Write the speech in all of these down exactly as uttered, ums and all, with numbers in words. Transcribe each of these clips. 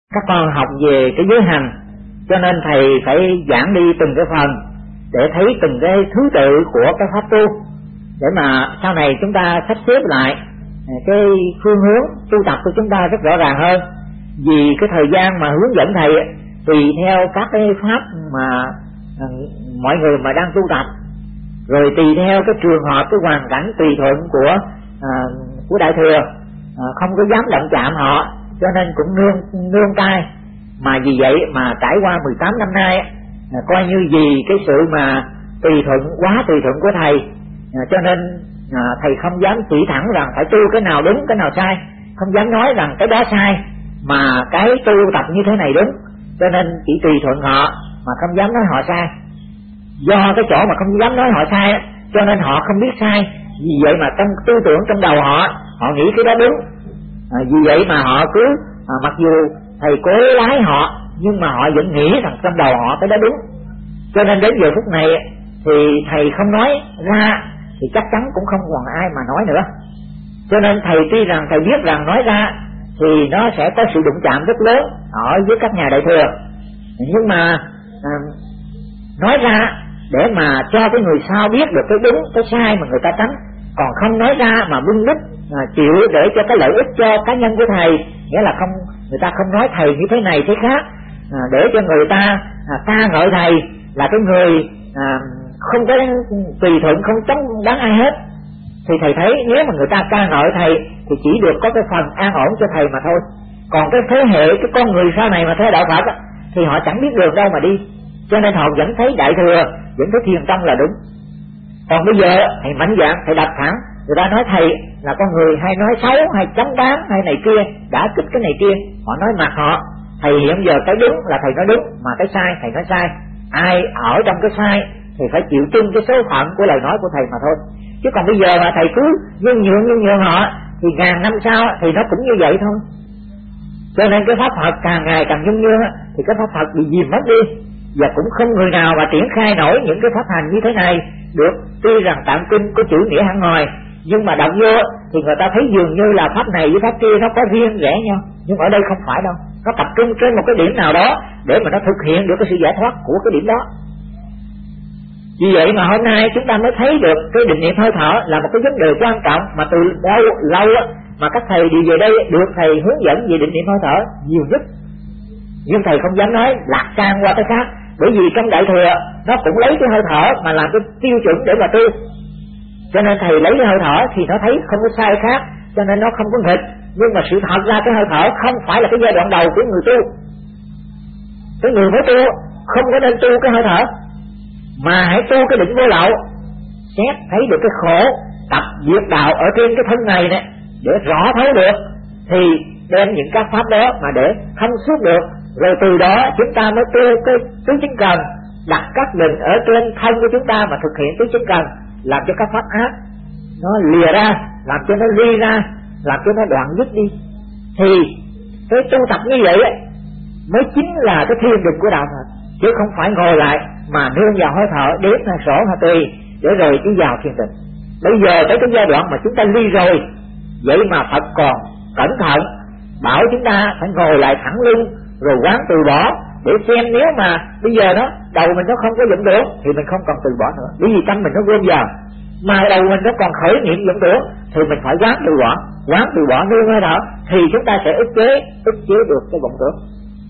các con học về cái giới hành, cho nên thầy phải giảng đi từng cái phần để thấy từng cái thứ tự của cái pháp tu, để mà sau này chúng ta sắp xếp lại cái phương hướng tu tập của chúng ta rất rõ ràng hơn. Vì cái thời gian mà hướng dẫn thầy tùy theo các cái pháp mà à, mọi người mà đang tu tập, rồi tùy theo cái trường hợp, cái hoàn cảnh tùy thuận của à, của đại thừa, à, không có dám động chạm họ, cho nên cũng nương nương tay. Mà vì vậy mà trải qua mười tám năm nay, à, coi như vì cái sự mà tùy thuận, quá tùy thuận của thầy, à, cho nên à, thầy không dám chỉ thẳng rằng phải tu cái nào đúng, cái nào sai, không dám nói rằng cái đó sai mà cái tu tập như thế này đúng, cho nên chỉ tùy thuận họ mà không dám nói họ sai. Do cái chỗ mà không dám nói họ sai, cho nên họ không biết sai. Vì vậy mà trong tư tưởng trong đầu họ, họ nghĩ cái đó đúng. À, vì vậy mà họ cứ à, mặc dù thầy cố lái họ, nhưng mà họ vẫn nghĩ rằng trong đầu họ cái đó đúng. Cho nên đến giờ phút này thì thầy không nói ra thì chắc chắn cũng không còn ai mà nói nữa. Cho nên thầy tuy rằng thầy biết rằng nói ra thì nó sẽ có sự đụng chạm rất lớn ở với các nhà đại thừa, nhưng mà à, nói ra để mà cho cái người sau biết được cái đúng cái sai mà người ta tránh, còn không nói ra mà bưng bít à, chịu để cho cái lợi ích cho cá nhân của thầy, nghĩa là không, người ta không nói thầy như thế này thế khác, à, để cho người ta à, ca ngợi thầy là cái người à, không có tùy thuận, không chống đáng ai hết, thì thầy thấy nếu mà người ta ca ngợi thầy thì chỉ được có cái phần an ổn cho thầy mà thôi. Còn cái thế hệ, cái con người sau này mà theo đạo Phật thì họ chẳng biết đường đâu mà đi, cho nên họ vẫn thấy đại thừa, vẫn thấy thiền tông là đúng. Còn bây giờ thầy mạnh dạn, thầy đặt thẳng, người ta nói thầy là con người hay nói xấu, hay chống bán, hay này kia, đã kích cái này kia, họ nói mặt họ. Thầy hiện giờ cái đúng là thầy nói đúng, mà cái sai thầy nói sai. Ai ở trong cái sai thì phải chịu chung cái số phận của lời nói của thầy mà thôi. Chứ còn bây giờ mà thầy cứ nhân nhượng nhân nhượng họ thì ngàn năm sau thì nó cũng như vậy thôi. Cho nên cái pháp Phật càng ngày càng nhung nhương thì cái pháp Phật bị dìm mất đi, và cũng không người nào mà triển khai nổi những cái pháp hành như thế này được. Tuy rằng tạng kinh có chữ nghĩa hẳn ngoài, nhưng mà đọc vô thì người ta thấy dường như là pháp này với pháp kia nó có riêng rẽ nhau, nhưng ở đây không phải đâu, nó tập trung trên một cái điểm nào đó để mà nó thực hiện được cái sự giải thoát của cái điểm đó. Vì vậy mà hôm nay chúng ta mới thấy được cái định niệm hơi thở là một cái vấn đề quan trọng mà từ lâu lâu mà các thầy đi về đây được thầy hướng dẫn về định niệm hơi thở nhiều nhất. Nhưng thầy không dám nói lạc sang qua cái khác, bởi vì trong đại thừa nó cũng lấy cái hơi thở mà làm cái tiêu chuẩn để mà tu, cho nên thầy lấy cái hơi thở thì nó thấy không có sai khác, cho nên nó không có nghịch. Nhưng mà sự thật ra cái hơi thở không phải là cái giai đoạn đầu của người tu. Cái người mới tu không có nên tu cái hơi thở, mà hãy tu cái định vô lậu, xét thấy được cái khổ tập diệt đạo ở trên cái thân này nè, để rõ thấy được thì đem những các pháp đó mà để thông suốt được, rồi từ đó chúng ta mới tu cái tứ chính cần, đặt các định ở trên thân của chúng ta mà thực hiện tứ chính cần, làm cho các pháp ác nó lìa ra, làm cho nó ly ra, làm cho nó đoạn dứt đi. Thì cái tu tập như vậy mới chính là cái thiên định của đạo Phật, chứ không phải ngồi lại mà nương vào hơi thở, đếm hay sổ hay tùy để rồi đi vào thiền định. Bây giờ tới cái giai đoạn mà chúng ta ly rồi, vậy mà Phật còn cẩn thận bảo chúng ta phải ngồi lại thẳng lưng rồi quán từ bỏ, để xem nếu mà bây giờ đó đầu mình nó không có vọng tưởng thì mình không còn từ bỏ nữa, bởi vì tâm mình nó gom vào. Mà đầu mình nó còn khởi niệm vọng tưởng thì mình phải quán từ bỏ, quán từ bỏ nương hơi thở thì chúng ta sẽ ức chế ức chế được cái vọng tưởng.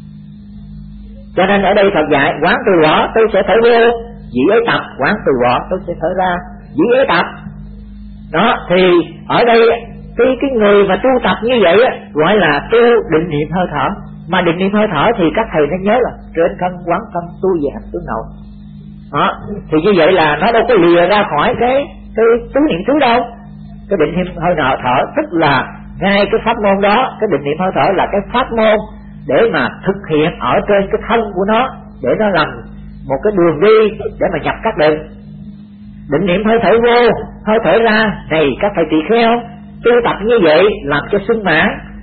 Cho nên ở đây Phật dạy quán từ bỏ tôi sẽ thở vô, dĩ ế tập, quán từ bỏ tôi sẽ thở ra, dĩ ế tập. Đó thì ở đây cái cái người mà tu tập như vậy á, gọi là tu định niệm hơi thở. Mà định niệm hơi thở thì các thầy nên nhớ là trên thân quán thân tu về hành tướng nội. Đó thì như vậy là nó đâu có lìa ra khỏi cái cái tứ niệm xứ đâu. Cái định niệm hơi nợ thở tức là ngay cái pháp môn đó, cái định niệm hơi thở là cái pháp môn để mà thực hiện ở trên cái thân của nó, để nó làm một cái đường đi để mà nhập các định. Định niệm hơi thở vô, hơi thở ra này các thầy tỳ kheo tu tập như vậy làm cho sung mãn,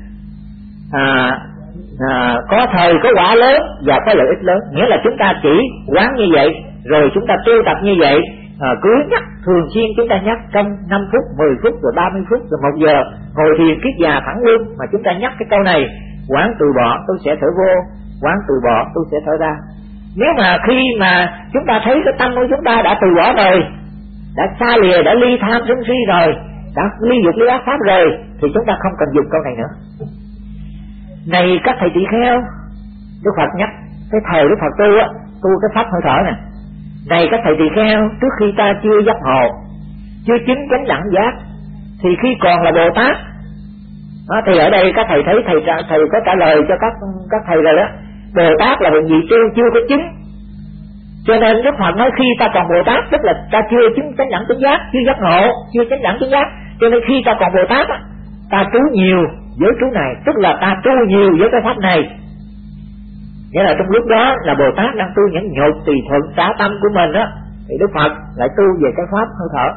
à, à, có thời có quả lớn và có lợi ích lớn. Nghĩa là chúng ta chỉ quán như vậy, rồi chúng ta tu tập như vậy, à, cứ nhắc thường xuyên, chúng ta nhắc trong năm phút, mười phút, rồi ba mươi phút, rồi một giờ ngồi thiền kiết già thẳng lưng mà chúng ta nhắc cái câu này quán từ bỏ tôi sẽ thở vô, quán từ bỏ tôi sẽ thở ra. Nếu mà khi mà chúng ta thấy cái tâm của chúng ta đã từ bỏ rồi, đã xa lìa, đã ly tham sân si rồi, đã ly dục ly ác pháp rồi, thì chúng ta không cần dùng câu này nữa. Này các thầy tỳ kheo, Đức Phật nhắc cái thời Đức Phật tu á, tu cái pháp hơi thở nè. Này các thầy tỳ kheo, trước khi ta chưa giác ngộ, chưa chứng chánh đẳng giác, thì khi còn là Bồ Tát đó, thì ở đây các thầy thấy thầy thầy có trả lời cho các các thầy rồi đó. Bồ Tát là một vị chưa chưa có chứng, cho nên Đức Phật nói khi ta còn Bồ Tát, tức là ta chưa chứng chánh đẳng chánh giác, chưa giác ngộ, chưa chánh đẳng chánh giác. Cho nên khi ta còn Bồ Tát á, ta trú nhiều với trú này, tức là ta tu nhiều với cái pháp này. Nghĩa là trong lúc đó là Bồ Tát đang tu nhẫn nhục tùy thuận xả tâm của mình á, thì Đức Phật lại tu về cái pháp hơi thở.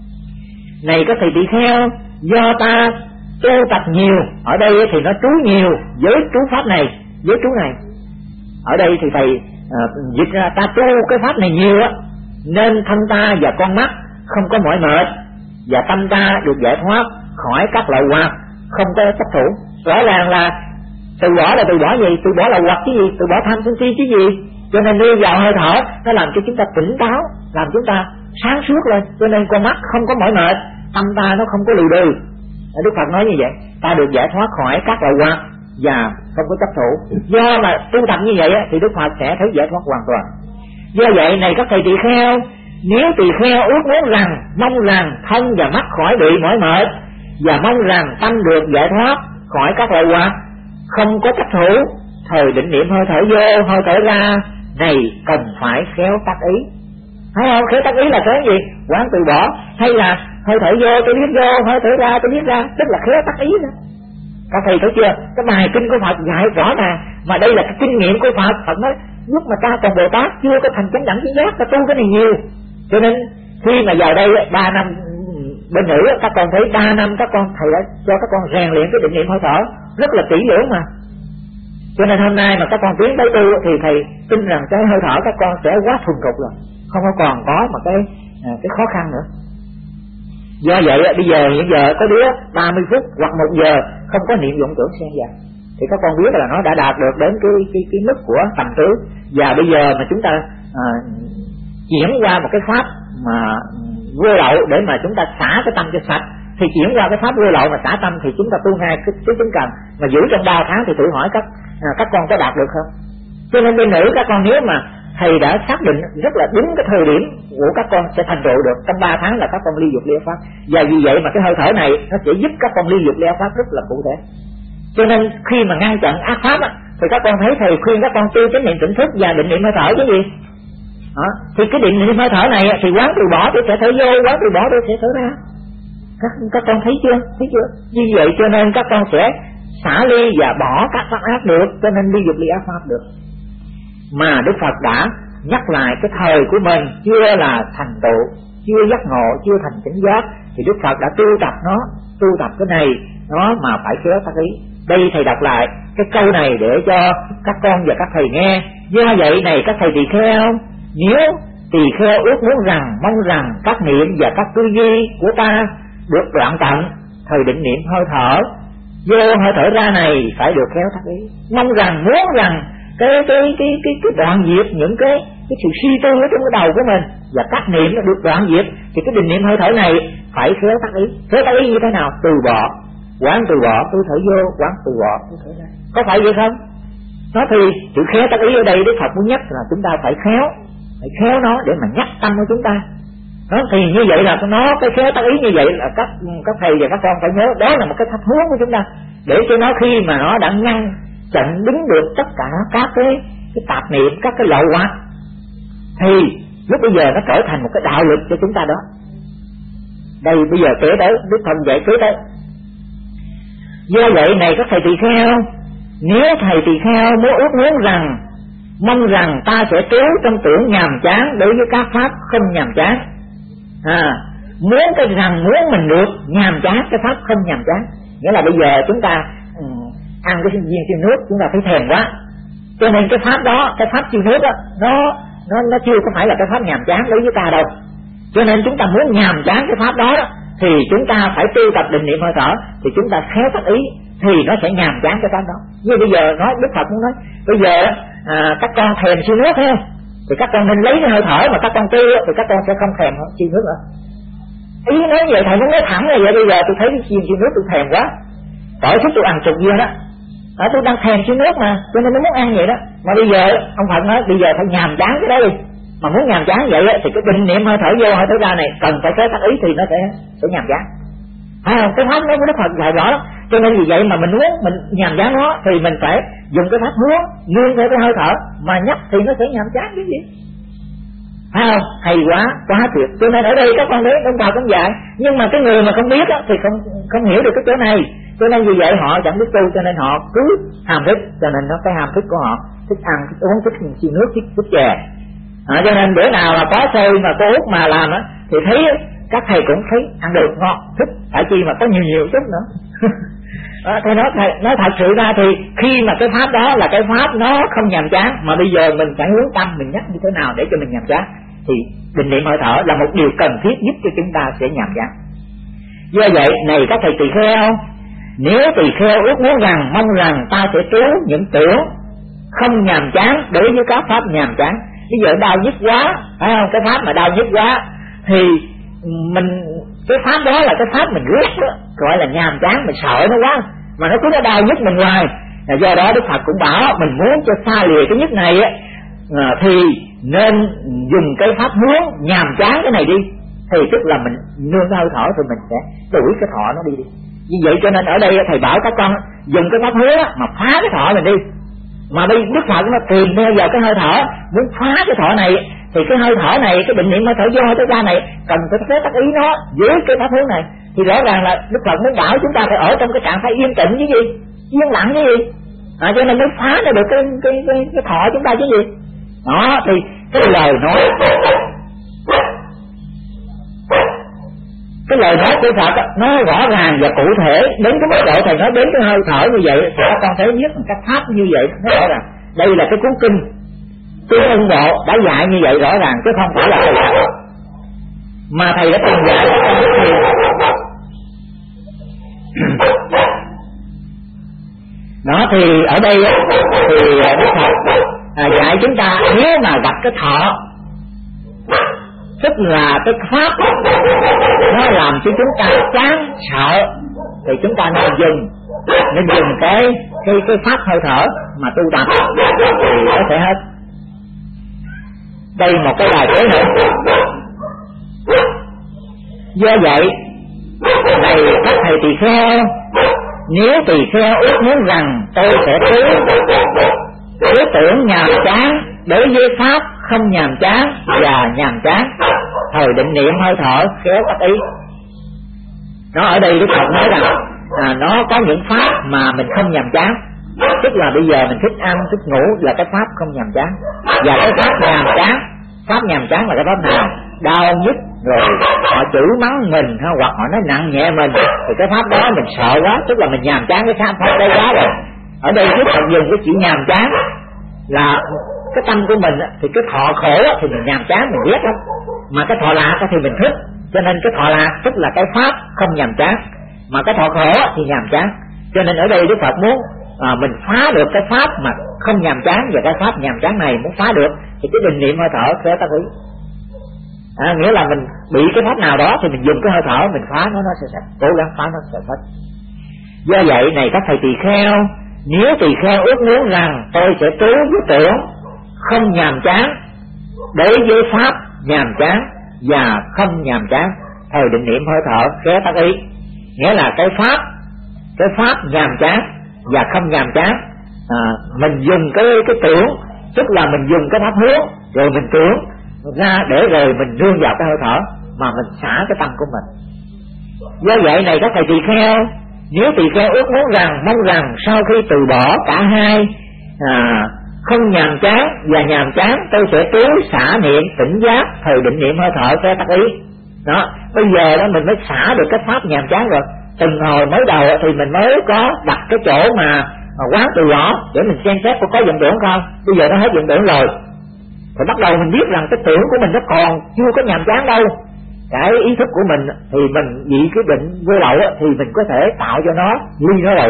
Này các thầy tỳ kheo, do ta tu tập nhiều, ở đây thì nó trú nhiều với trú pháp này, với trú này. Ở đây thì thầy à, dịch ra ta tu cái pháp này nhiều á, nên thân ta và con mắt không có mỏi mệt, và tâm ta được giải thoát khỏi các loại hoặc, không có chấp thủ. Rõ ràng là từ bỏ là từ bỏ gì? Từ bỏ là hoặc chứ gì? Từ bỏ tham sân si chứ gì? Cho nên đưa vào hơi thở, nó làm cho chúng ta tỉnh táo, làm chúng ta sáng suốt lên. Cho nên con mắt không có mỏi mệt, tâm ta nó không có lù đừ. Đức Phật nói như vậy, ta được giải thoát khỏi các loại hoặc và không có chấp thủ. Do mà tu tập như vậy thì Đức Phật sẽ thấy giải thoát hoàn toàn. Do vậy này các thầy tỳ kheo, nếu tỳ kheo ước muốn rằng, mong rằng thân và mắt khỏi bị mỏi mệt, và mong rằng tâm được giải thoát khỏi các loại hoặc, không có chấp thủ, thời định niệm hơi thở vô hơi thở ra này cần phải khéo tác ý. Thấy không? Khéo tác ý là cái gì? Quán từ bỏ, hay là hơi thở vô tôi biết vô, hơi thở ra tôi biết ra, tức là khéo tác ý đó. Các thầy thấy chưa? Cái bài kinh của Phật dạy rõ ràng, mà đây là cái kinh nghiệm của Phật. Phật nói lúc mà ta còn Bồ Tát chưa có thành chánh đẳng chánh giác, ta tu cái này nhiều. Cho nên khi mà vào đây ba năm bên nữ, các con thấy ba năm các con thầy đã cho các con rèn luyện cái định niệm hơi thở rất là kỹ lưỡng mà. Cho nên hôm nay mà các con tiến tới tu thì thầy tin rằng cái hơi thở các con sẽ quá thuần thục rồi, không có còn có mà cái cái khó khăn nữa. Do vậy bây giờ hiện giờ có đứa ba mươi phút hoặc một giờ không có niệm vọng tưởng xen vào, thì các con biết là nó đã đạt được đến cái cái cái mức của tầm tứ. Và bây giờ mà chúng ta à, chuyển qua một cái pháp mà vô lậu để mà chúng ta xả cái tâm cho sạch, thì chuyển qua cái pháp vô lậu mà xả tâm thì chúng ta tu ngay cái cái chứng cần mà giữ trong ba tháng. Thì thử hỏi các à, các con có đạt được không? Cho nên bên nữ các con nếu mà thầy đã xác định rất là đúng cái thời điểm của các con sẽ thành tựu được trong ba tháng là các con ly dục ly ác pháp. Và vì vậy mà cái hơi thở này nó sẽ giúp các con ly dục ly ác pháp rất là cụ thể. Cho nên khi mà ngăn chặn ác pháp á, thì các con thấy thầy khuyên các con tu chánh niệm tỉnh thức và định niệm hơi thở cái gì đó. Thì cái định niệm hơi thở này thì quán từ bỏ tôi sẽ thở vô, quán từ bỏ tôi sẽ thở ra. Các, các con thấy chưa? Thấy chưa? Như vậy cho nên các con sẽ xả ly và bỏ các pháp ác được, cho nên ly dục ly ác pháp được. Mà Đức Phật đã nhắc lại cái thời của mình chưa là thành tựu, chưa giác ngộ, chưa thành chánh giác, thì Đức Phật đã tu tập nó, tu tập cái này nó mà phải khéo tác ý. Đây thầy đọc lại cái câu này để cho các con và các thầy nghe. Do vậy này các thầy tỳ kheo, nếu tỳ kheo ước muốn rằng, mong rằng các niệm và các tư duy của ta được đoạn tận, thời định niệm hơi thở vô hơi thở ra này phải được khéo tác ý. Mong rằng, muốn rằng cái cái cái cái cái đoạn diệt những cái cái sự suy tư ở trong cái đầu của mình và các niệm nó được đoạn diệt, thì cái định niệm hơi thở này phải khéo tác ý. Khéo tác ý như thế nào? Từ bỏ, quán từ bỏ tôi thở vô, quán từ bỏ tôi thở ra. Có phải vậy không? Nó thì chữ khéo tác ý ở đây Đức Phật muốn nhắc là chúng ta phải khéo, phải khéo nó để mà nhắc tâm của chúng ta. Đó, thì như vậy là nó cái khéo tác ý như vậy là các các thầy và các con phải nhớ đó là một cái thách hướng của chúng ta, để cho nó khi mà nó đã ngăn chặn đứng được tất cả các cái cái tạp niệm, các cái lậu hoặc, thì lúc bây giờ nó trở thành một cái đạo lực cho chúng ta đó. Đây bây giờ kể tới Đức Phật dạy kế tới. Do vậy này các thầy tỳ kheo, nếu thầy tỳ kheo muốn ước muốn rằng, mong rằng ta sẽ trú trong tưởng nhàm chán đối với các pháp không nhàm chán, à, muốn cái rằng muốn mình được nhàm chán cái pháp không nhàm chán, nghĩa là bây giờ chúng ta um, ăn cái viên siêu nước chúng ta thấy thèm quá, cho nên cái pháp đó, cái pháp siêu nước đó, nó nó nó chưa có phải là cái pháp nhàm chán đối với ta đâu. Cho nên chúng ta muốn nhàm chán cái pháp đó, đó thì chúng ta phải tu tập định niệm hơi thở, thì chúng ta khéo tác ý, thì nó sẽ nhàm chán cái pháp đó. Như bây giờ nói Đức Phật muốn nói bây giờ à, các con thèm siêu nước thấy không, thì các con nên lấy cái hơi thở mà các con tu thì các con sẽ không thèm siêu nước nữa. Ý nói vậy thầy muốn nói thẳng là vậy. Bây giờ tôi thấy cái siêu siêu nước tôi thèm quá, tội sức tôi ăn chục dưa đó, à, tôi đang thèm siêu nước mà, cho nên tôi muốn ăn vậy đó. Mà bây giờ ông Phật nói bây giờ phải nhàm chán cái đó đi. Mà muốn nhàm chán vậy thì cái định niệm hơi thở vô hơi thở ra này cần phải có tác ý thì nó sẽ sẽ nhàm chán. Phải không? Cái pháp đó của Đức Phật dạy rõ lắm. Cho nên vì vậy mà mình muốn mình nhàm chán nó thì mình phải dùng cái pháp hướng nương theo cái hơi thở, mà nhấp thì nó sẽ nhàm chán cái gì. Phải không? Hay quá, quá tuyệt. Cho nên ở đây các con thấy Đức Phật cũng dạy, nhưng mà cái người mà không biết á, thì không không hiểu được cái chỗ này. Cho nên vì vậy họ chẳng biết tu, cho nên họ cứ ham thích, cho nên nó cái ham thích của họ thích ăn, thích uống, thích xin nước, thích thích chè. À, cho nên bữa nào mà có xôi mà cô Út mà làm á thì thấy các thầy cũng thấy ăn được ngon thích, phải chi mà có nhiều nhiều chút nữa. À, thì nói, nói thật sự ra thì khi mà cái pháp đó là cái pháp nó không nhàm chán, mà bây giờ mình phải hướng tâm mình nhắc như thế nào để cho mình nhàm chán, thì định niệm hơi thở là một điều cần thiết giúp cho chúng ta sẽ nhàm chán. Do vậy này các thầy tỳ kheo, nếu tỳ kheo ước muốn rằng mong rằng ta sẽ trú những tưởng không nhàm chán đối với các pháp nhàm chán. Bây giờ đau nhức quá, phải không? Cái pháp mà đau nhức quá thì mình cái pháp đó là cái pháp mình ghét đó, gọi là nhàm chán, mình sợ nó quá mà nó cứ nó đau nhức mình hoài. Do đó Đức Phật cũng bảo mình muốn cho xa lìa cái nhức này á, à, thì nên dùng cái pháp hướng nhàm chán cái này đi, thì tức là mình nương hơi thở thì mình sẽ đuổi cái thọ nó đi đi. Như vậy cho nên ở đây thầy bảo các con dùng cái pháp hướng mà phá cái thọ mình đi. Mà bây Đức Phật nó tìm theo vào cái hơi thở, muốn phá cái thọ này thì cái hơi thở này, cái định niệm hơi thở vô hơi thở ra này cần phải phép tác ý nó dưới cái pháp hướng này. Thì rõ ràng là Đức Phật muốn bảo chúng ta phải ở trong cái trạng thái yên tĩnh chứ gì, yên lặng chứ gì, à, cho nên mới phá ra được cái cái cái, cái thọ chúng ta chứ gì. Đó thì cái lời nói cái lời nói của Phật nó rõ ràng và cụ thể đến cái mức độ thầy nói đến cái hơi thở như vậy thì các con thấy biết các pháp như vậy nó rõ ràng. Đây là cái cuốn kinh Tương Ưng Bộ đã dạy như vậy rõ ràng, chứ không phải là thầy dạy, mà thầy đã từng dạy. Đó thì ở đây thì Đức Phật à, dạy chúng ta nếu mà gặp cái thọ, tức là cái pháp nó làm cho chúng ta chán sợ, thì chúng ta nên dùng nên dùng cái cái cái pháp hơi thở mà tu tập thì nó sẽ hết. Đây một cái bài kế nữa. Do vậy này các thầy tỳ kheo, nếu tỳ kheo ước muốn rằng tôi sẽ trú cứ tưởng nhàm chán đối với pháp không nhàm chán và nhàm chán, thời định niệm hơi thở khéo tác ý. Nó ở đây Đức Phật nói rằng à, nó có những pháp mà mình không nhàm chán, tức là bây giờ mình thích ăn thích ngủ là cái pháp không nhàm chán, và cái pháp nhàm chán, pháp nhàm chán là cái pháp nào đau nhức rồi họ chửi mắng mình ha, hoặc họ nói nặng nhẹ mình thì cái pháp đó mình sợ quá, tức là mình nhàm chán cái pháp pháp đấy quá rồi. Ở đây Đức Phật dùng cái chữ nhàm chán là cái tâm của mình thì cái thọ khổ thì mình nhàm chán mình ghét lắm, mà cái thọ lạc thì mình thích, cho nên cái thọ lạc tức là cái pháp không nhàm chán, mà cái thọ khổ thì nhàm chán. Cho nên ở đây Đức Phật muốn à, mình phá được cái pháp mà không nhàm chán, và cái pháp nhàm chán này muốn phá được thì cái định niệm hơi thở sẽ tác ý. À, nghĩa là mình bị cái pháp nào đó thì mình dùng cái hơi thở mình phá nó, nó sẽ sạch, cố gắng phá nó sẽ sạch. Do vậy này các thầy tỳ kheo, nếu tỳ kheo ước muốn rằng tôi sẽ trú với tưởng không nhàm chán đối với pháp nhàm chán và không nhàm chán, thời định niệm hơi thở khéo tác ý. Nghĩa là cái pháp cái pháp nhàm chán và không nhàm chán, à, mình dùng cái cái tưởng, tức là mình dùng cái pháp hướng rồi mình tưởng ra để rồi mình nương vào cái hơi thở mà mình xả cái tâm của mình. Do vậy này các thầy tỳ kheo, nếu tỳ kheo ước muốn rằng mong rằng sau khi từ bỏ cả hai à, không nhàm chán và nhàm chán, tôi sẽ trú xả niệm tỉnh giác thời định niệm hơi thở khéo tác ý. Đó, bây giờ đó mình mới xả được cái pháp nhàm chán rồi. Từng hồi mới đầu thì mình mới có đặt cái chỗ mà quán từ bỏ để mình xem xét có vọng tưởng không. Bây giờ nó hết vọng tưởng rồi, thì bắt đầu mình biết rằng cái tưởng của mình nó còn chưa có nhàm chán đâu. Cái ý thức của mình thì mình vì cái định vô lậu thì mình có thể tạo cho nó ly nó rồi đó.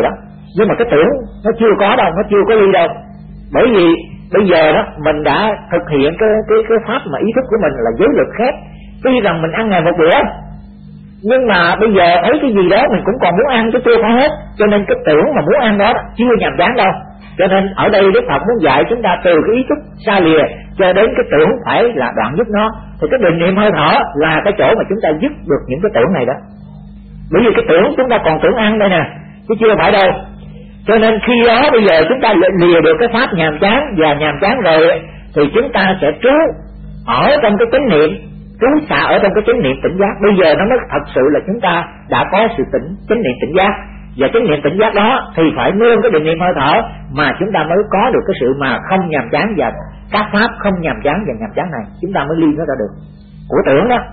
nhưng mà cái tưởng nó chưa có đâu, nó chưa có ly đâu. Bởi vì bây giờ đó mình đã thực hiện cái cái cái pháp mà ý thức của mình là giới luật khép. Tuy rằng mình ăn ngày một bữa, nhưng mà bây giờ thấy cái gì đó mình cũng còn muốn ăn chứ chưa phải hết. Cho nên cái tưởng mà muốn ăn đó chưa nhàm chán đâu. Cho nên ở đây Đức Phật muốn dạy chúng ta từ cái ý thức xa lìa cho đến cái tưởng phải là đoạn dứt nó. Thì cái định niệm hơi thở là cái chỗ mà chúng ta dứt được những cái tưởng này đó. Bởi vì cái tưởng chúng ta còn tưởng ăn đây nè, chứ chưa phải đâu. Cho nên khi đó bây giờ chúng ta lìa được cái pháp nhàm chán, và nhàm chán rồi thì chúng ta sẽ trú ở trong cái chánh niệm, trú xạ ở trong cái chánh niệm tỉnh giác. Bây giờ nó mới thật sự là chúng ta đã có sự tỉnh chánh niệm tỉnh giác. Và chánh niệm tỉnh giác đó thì phải nương cái định niệm hơi thở mà chúng ta mới có được cái sự mà không nhàm chán, và các pháp không nhàm chán và nhàm chán này chúng ta mới ly nó ra được của tưởng đó.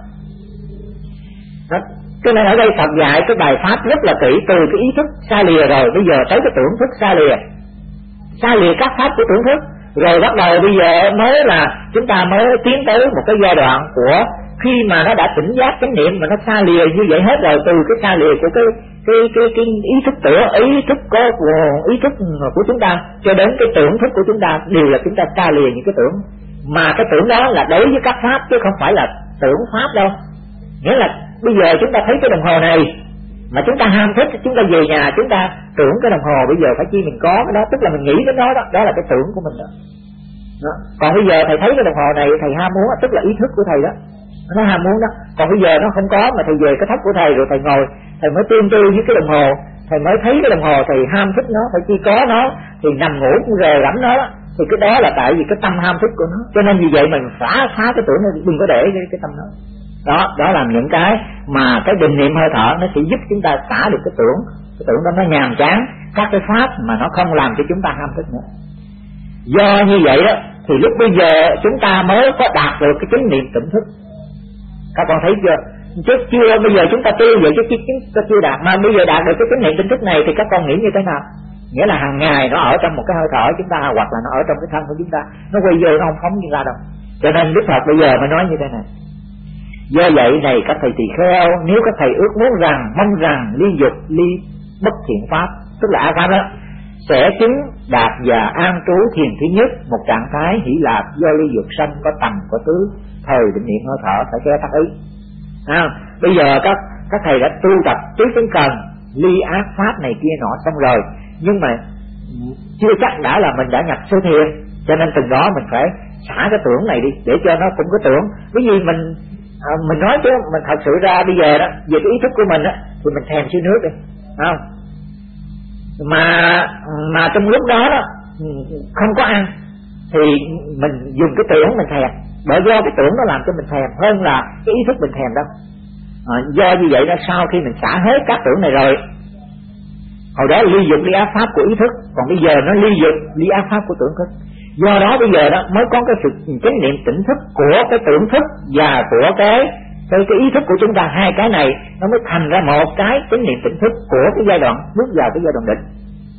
Đó. Cho nên ở đây Phật dạy cái bài pháp rất là kỹ, từ cái ý thức xa lìa rồi bây giờ tới cái tưởng thức xa lìa, xa lìa các pháp của tưởng thức, rồi bắt đầu bây giờ mới là chúng ta mới tiến tới một cái giai đoạn của khi mà nó đã tỉnh giác chánh niệm mà nó xa lìa như vậy hết rồi. Từ cái xa lìa của cái cái cái, cái ý thức tưởng, ý thức có ý thức của chúng ta cho đến cái tưởng thức của chúng ta đều là chúng ta xa lìa những cái tưởng, mà cái tưởng đó là đối với các pháp chứ không phải là tưởng pháp đâu. Nghĩa là bây giờ chúng ta thấy cái đồng hồ này mà chúng ta ham thích, chúng ta về nhà chúng ta tưởng cái đồng hồ bây giờ phải chi mình có cái đó, tức là mình nghĩ đến nó đó, đó là cái tưởng của mình đó. Đó. Còn bây giờ thầy thấy cái đồng hồ này thầy ham muốn, tức là ý thức của thầy đó, nó ham muốn đó. Còn bây giờ nó không có mà thầy về cái thất của thầy rồi thầy ngồi thầy mới tương tư với cái đồng hồ, thầy mới thấy cái đồng hồ, thầy ham thích nó, phải chi có nó, thì nằm ngủ cũng rờ rẫm nó, thì cái đó là tại vì cái tâm ham thích của nó. Cho nên vì vậy mình phá phá cái tưởng này, đừng có để cái, cái tâm đó. Đó, đó là những cái mà cái định niệm hơi thở nó sẽ giúp chúng ta xả được cái tưởng. Cái tưởng đó nó nhàm chán, các cái pháp mà nó không làm cho chúng ta ham thích nữa. Do như vậy đó thì lúc bây giờ chúng ta mới có đạt được cái chánh niệm tỉnh thức. Các con thấy chưa? Chứ chưa bây giờ chúng ta tu vậy chứ chúng ta chưa đạt, mà bây giờ đạt được cái chánh niệm tỉnh thức này thì các con nghĩ như thế nào? Nghĩa là hàng ngày nó ở trong một cái hơi thở chúng ta, hoặc là nó ở trong cái thân của chúng ta, nó quay vô nó không phóng như ra đâu. Cho nên Đức Phật bây giờ mới nói như thế này: do vậy này các thầy tỳ kheo, nếu các thầy ước muốn rằng, mong rằng ly dục, ly bất thiện pháp, tức là ác pháp đó, sẽ chứng đạt và an trú thiền thứ nhất, một trạng thái hỷ lạc do ly dục sanh, có tầm có tứ, thời định niệm hơi thở phải khe tác ý. À, bây giờ các các thầy đã tu tập tứ chánh cần, ly ác pháp này kia nọ xong rồi, nhưng mà chưa chắc đã là mình đã nhập sơ thiền. Cho nên từng đó mình phải xả cái tưởng này đi để cho nó cũng có tưởng. Bởi vì mình à, mình nói chứ mình thật sự ra bây giờ đó, về cái ý thức của mình á, thì mình thèm xíu nước đi, không? Mà mà trong lúc đó đó không có ăn thì mình dùng cái tưởng mình thèm, bởi do cái tưởng nó làm cho mình thèm hơn là cái ý thức mình thèm đâu. À, do như vậy đó, sau khi mình xả hết các tưởng này rồi, hồi đó ly dục ly ác pháp của ý thức, còn bây giờ nó ly dục ly ác pháp của tưởng thức. Do đó bây giờ đó mới có cái sự chánh niệm tỉnh thức của cái tưởng thức và của cái cái, cái ý thức của chúng ta, hai cái này nó mới thành ra một cái chánh niệm tỉnh thức của cái giai đoạn bước vào cái giai đoạn định.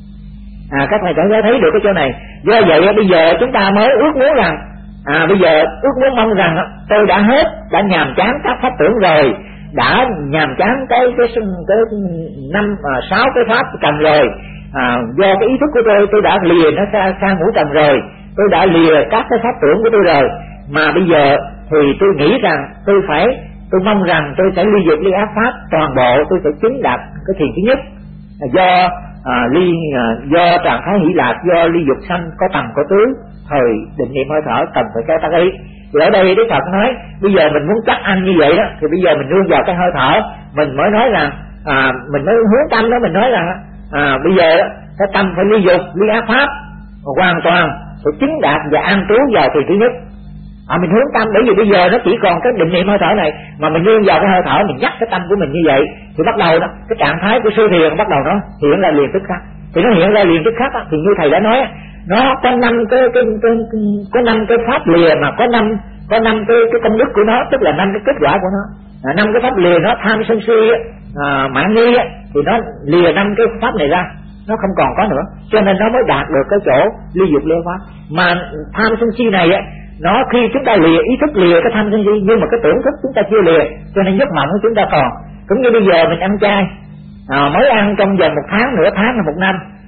À, các thầy có thấy được cái chỗ này. Do vậy bây giờ chúng ta mới ước muốn rằng, à bây giờ ước muốn mong rằng tôi đã hết, đã nhàm chán các pháp tưởng rồi, đã nhàm chán cái cái cái năm à, sáu cái pháp trần rồi. À, do cái ý thức của tôi tôi đã lìa nó sang sang ngũ trần rồi, tôi đã lìa các cái pháp tưởng của tôi rồi, mà bây giờ thì tôi nghĩ rằng tôi phải, tôi mong rằng tôi sẽ ly dục ly ác pháp toàn bộ, tôi sẽ chứng đạt cái thiền thứ nhất. À, do à, ly à, do trạng thái hỷ lạc, do ly dục sanh, có tầm có tứ, thời định niệm hơi thở cần phải cái tác ý. Thì ở đây Đức Phật nói bây giờ mình muốn chắc ăn như vậy đó, thì bây giờ mình nương vào cái hơi thở, mình mới nói rằng à, mình mới hướng tâm đó, mình nói rằng à, bây giờ cái tâm phải ly dục ly ác pháp hoàn toàn, phải chứng đạt và an trú vào thiền thứ nhất. À, mình hướng tâm, bởi vì bây giờ nó chỉ còn cái định niệm hơi thở này, mà mình nương vào cái hơi thở, mình dắt cái tâm của mình như vậy, thì bắt đầu đó, cái trạng thái của sơ thiền bắt đầu nó hiện ra liền tức khắc. Thì nó hiện ra liền tức khắc đó, thì như thầy đã nói, nó có năm cái, cái, cái, cái có năm cái pháp lìa, mà có năm có năm cái cái công đức của nó, tức là năm cái kết quả của nó. À, năm cái pháp lìa nó tham sân si, à, mạn nghi á, thì nó lìa năm cái pháp này ra, nó không còn có nữa, cho nên nó mới đạt được cái chỗ ly dục ly pháp. Mà tham sân si này á, nó khi chúng ta lìa ý thức lìa cái tham sân si, nhưng mà cái tưởng thức chúng ta chưa lìa, cho nên giấc mộng của chúng ta còn. Cũng như bây giờ mình ăn chay, à, mới ăn trong vòng một tháng, nửa tháng hay một năm,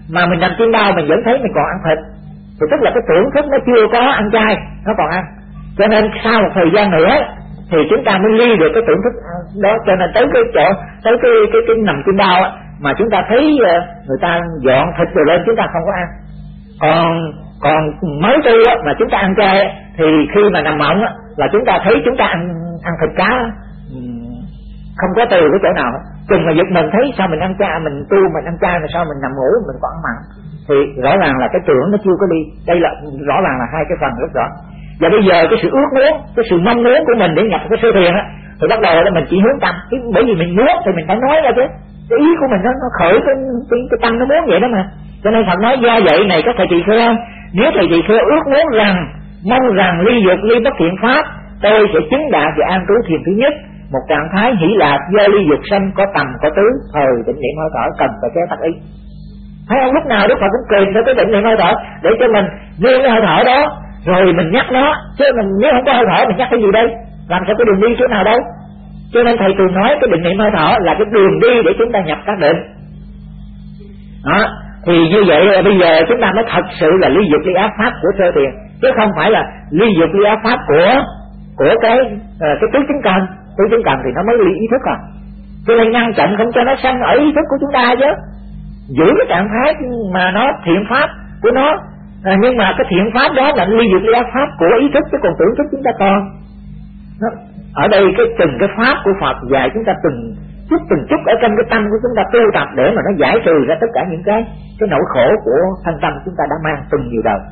mà mình nằm chim bao mình vẫn thấy mình còn ăn thịt, thì tức là cái tưởng thức nó chưa có ăn chay, nó còn ăn. Cho nên sau một thời gian nữa thì chúng ta mới ly được cái tưởng thức đó. Cho nên tới cái chỗ tới cái cái cái nằm chim bao á, mà chúng ta thấy người ta dọn thịt rồi lên chúng ta không có ăn. Còn còn mới tu á, mà chúng ta ăn chay thì khi mà nằm mộng á, là chúng ta thấy chúng ta ăn ăn thịt cá không có từ cái chỗ nào. Chừng mà giật mình thấy sao mình ăn chay, mình tu mình ăn chay mà sao mình nằm ngủ mình còn ăn mặn, thì rõ ràng là cái tưởng nó chưa có đi. Đây là rõ ràng là hai cái phần rất rõ. Và bây giờ cái sự ước muốn, cái sự mong muốn của mình để nhập cái sơ thiền á, thì bắt đầu là mình chỉ hướng tâm. Bởi vì mình muốn thì mình phải nói ra chứ, cái ý của mình nó, nó khởi cái, cái cái tâm nó muốn vậy đó mà. Cho nên Phật nói do vậy này các thầy tỳ kheo, nếu thầy tỳ kheo ước muốn rằng mong rằng ly dục ly bất thiện pháp, tôi sẽ chứng đạt và an trú thiền thứ nhất, một trạng thái hỷ lạc do ly dục sanh có tầm có tứ, thời định niệm hơi thở cần phải kéo tắc ý. Thấy không, lúc nào Đức Phật cũng kìm theo cái định niệm hơi thở để cho mình nương cái hơi thở đó rồi mình nhắc nó, chứ mình nếu không có hơi thở mình nhắc cái gì đây, làm sao cái đường đi chỗ nào đâu. Cho nên thầy thường nói cái định niệm hơi thở là cái đường đi để chúng ta nhập các định đó. Thì như vậy bây giờ chúng ta mới thật sự là ly dục ly ác pháp của sơ thiền, chứ không phải là ly dục ly ác pháp của của cái cái tứ chứng cần. Tứ chứng cần thì nó mới ly ý thức à. Cho nên ngăn chặn không cho nó sanh ở ý thức của chúng ta chứ, giữ cái trạng thái mà nó thiện pháp của nó. À, nhưng mà cái thiện pháp đó là ly dục ly ác pháp của ý thức, chứ còn tưởng thức chúng ta còn. Nó, ở đây cái từng cái pháp của Phật dạy chúng ta từng chút từng chút ở trong cái tâm của chúng ta tu tập để mà nó giải trừ ra tất cả những cái cái nỗi khổ của thân tâm chúng ta đã mang từng nhiều đời.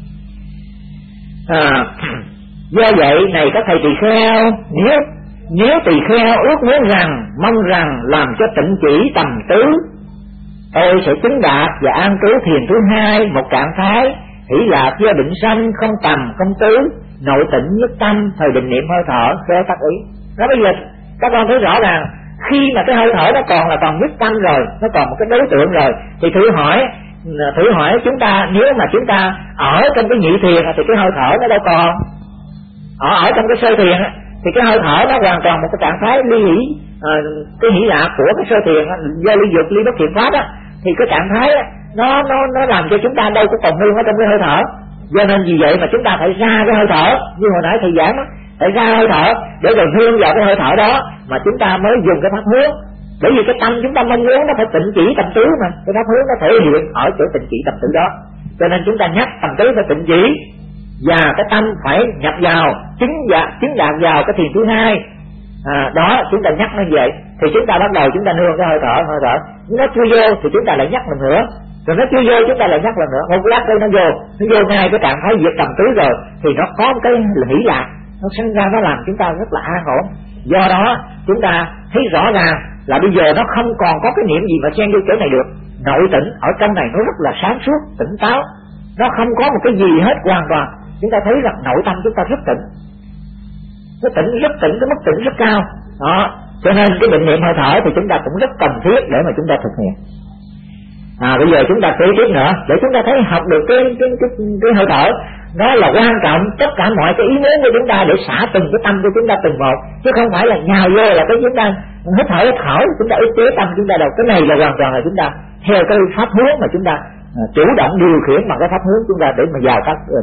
À, do vậy này các thầy tỳ kheo, nếu nếu tỳ kheo ước muốn rằng mong rằng làm cho tịnh chỉ tầm tứ, tôi sẽ chứng đạt và an trú thiền thứ hai, một trạng thái hỷ lạc do định sanh không tầm không tứ, nội tĩnh nhất tâm, thời định niệm hơi thở kheo tắc ý. Đó, bây giờ các con thấy rõ ràng khi mà cái hơi thở nó còn là còn nhất tâm rồi, nó còn một cái đối tượng rồi, thì thử hỏi thử hỏi chúng ta, nếu mà chúng ta ở trong cái nhị thiền thì cái hơi thở nó đâu còn. Ở ở trong cái sơ thiền thì cái hơi thở nó hoàn toàn một cái trạng thái ly hỷ, à, cái hỷ lạc của cái sơ thiền do ly dục ly bất thiện pháp á, thì cái trạng thái á, nó nó nó làm cho chúng ta đâu có còn nương ở trong cái hơi thở. Do nên vì vậy mà chúng ta phải ra cái hơi thở, như hồi nãy thầy giảng đó, phải ra hơi thở để rồi nương vào cái hơi thở đó mà chúng ta mới dùng cái pháp hướng. Bởi vì cái tâm chúng ta mong muốn nó phải tịnh chỉ tầm tứ mà, cái pháp hướng nó thể hiện ở chỗ tịnh chỉ tầm tứ đó. Cho nên chúng ta nhắc tầm tứ phải tịnh chỉ, và cái tâm phải nhập vào chứng dạ, chứng đạt vào cái thiền thứ hai. À, đó chúng ta nhắc nó vậy thì chúng ta bắt đầu chúng ta nương cái hơi thở, hơi thở nó chưa vô thì chúng ta lại nhắc lần nữa, rồi nó chưa vô chúng ta lại nhắc lần nữa, một lát đây nó vô, nó vô ngay cái trạng thái diệt tầm tứ rồi thì nó có một cái hỷ lạc, nó sinh ra, nó làm chúng ta rất là an ổn. Do đó chúng ta thấy rõ ràng là bây giờ nó không còn có cái niệm gì mà xen vô chỗ này được. Nội tĩnh ở trong này nó rất là sáng suốt, tỉnh táo, nó không có một cái gì hết hoàn toàn. Chúng ta thấy rằng nội tâm chúng ta rất tỉnh, nó tỉnh rất tỉnh, cái mức tỉnh rất cao đó. Cho nên cái định niệm hơi thở thì chúng ta cũng rất cần thiết để mà chúng ta thực hiện. À, bây giờ chúng ta kể tiếp nữa để chúng ta thấy học được cái cái cái, cái hơi thở nó là quan trọng, tất cả mọi cái ý muốn của chúng ta để xả từng cái tâm của chúng ta từng một, chứ không phải là nhào vô là cái chúng ta hít thở hít thở chúng ta ức chế tâm chúng ta đâu. Cái này là hoàn toàn là chúng ta theo cái pháp hướng mà chúng ta à, chủ động điều khiển bằng cái pháp hướng chúng ta để mà vào các ừ.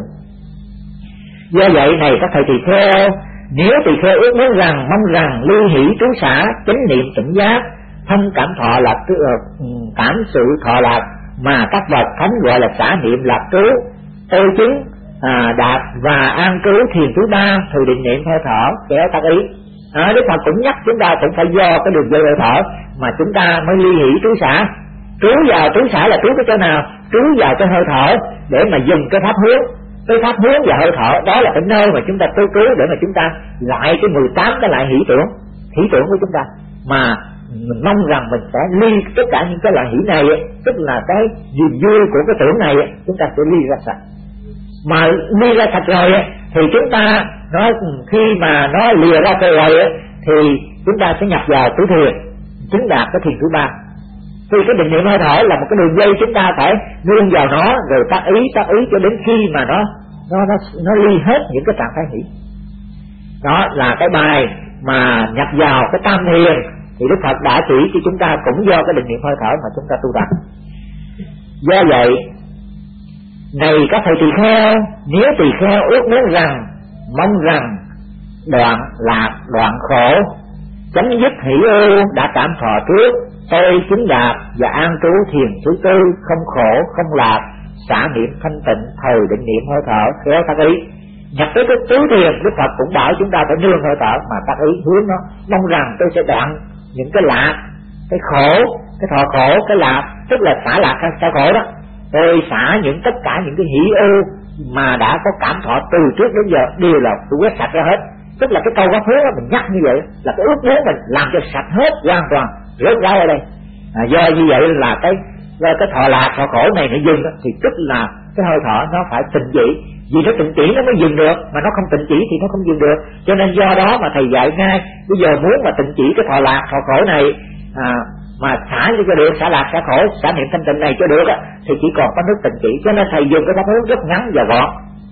Do vậy này các thầy tỳ kheo, nếu tỳ kheo ước muốn rằng mong rằng lưu hỷ trú xả chánh niệm tỉnh giác thông cảm thọ lạc cảm sự thọ lạc mà các bậc thánh gọi là xả niệm lạc trú, tôi chứng à, đạt và an trú thiền thứ ba, thời định niệm hơi thở kéo tác ý. À, Đức Phật cũng nhắc chúng ta cũng phải do cái đường dây hơi thở mà chúng ta mới ly hỷ trú xả. Trú vào trú xả là trú cái chỗ nào? Trú vào cái hơi thở để mà dùng cái pháp hướng. Cái pháp hướng và hơi thở đó là cái nơi mà chúng ta tư trú để mà chúng ta lại cái mười tám cái lại hỷ tưởng, hỷ tưởng của chúng ta. Mà mình mong rằng mình sẽ ly tất cả những cái loại hỷ này, tức là cái niềm vui của cái tưởng này chúng ta sẽ ly ra sạch. Mà ly ra sạch rồi thì chúng ta nói khi mà nó lìa ra rồi thì chúng ta sẽ nhập vào tứ thiền, chứng đạt cái thiền thứ ba. Thì cái định niệm hơi thở là một cái đường dây chúng ta phải nương vào nó rồi tác ý tác ý cho đến khi mà nó nó nó nó ly hết những cái trạng thái hỷ. Đó là cái bài mà nhập vào cái tam thiền thì Đức Phật đã chỉ cho chúng ta cũng do cái định niệm hơi thở mà chúng ta tu tập. Do vậy này các thầy tỳ kheo, nếu tỳ kheo ước muốn rằng mong rằng đoạn lạc đoạn khổ, chấm dứt hỷ ưu đã cảm thọ trước, tôi chứng đạt và an trú thiền thứ tư, không khổ không lạc, xả niệm thanh tịnh, thời định niệm hơi thở, khéo tác ý. Nhập tới cái tứ thiền, Đức Phật cũng bảo chúng ta phải nương hơi thở mà tác ý hướng nó, mong rằng tôi sẽ đoạn những cái lạc, cái khổ, cái thọ khổ, cái lạc, tức là xả lạc cái khổ đó. Tôi xả những tất cả những cái hỷ ưu mà đã có cảm thọ từ trước đến giờ đều là tôi quét sạch ra hết. Tức là cái câu pháp hướng đó mình nhắc như vậy là cái ước muốn mình làm cho sạch hết hoàn toàn rớt ra ở đây. À, do như vậy là cái do cái thọ lạc thọ khổ này nó dừng đó, thì tức là cái hơi thở nó phải tịnh chỉ, vì nó tịnh chỉ nó mới dừng được, mà nó không tịnh chỉ thì nó không dừng được. Cho nên do đó mà thầy dạy ngay bây giờ muốn mà tịnh chỉ cái thọ lạc thọ khổ này à, mà xả cho được, xả lạc xả khổ, xả niệm thanh tịnh này cho được á, thì chỉ còn có nước tịnh chỉ. Cho nên thầy dùng cái pháp hướng rất ngắn và gọn.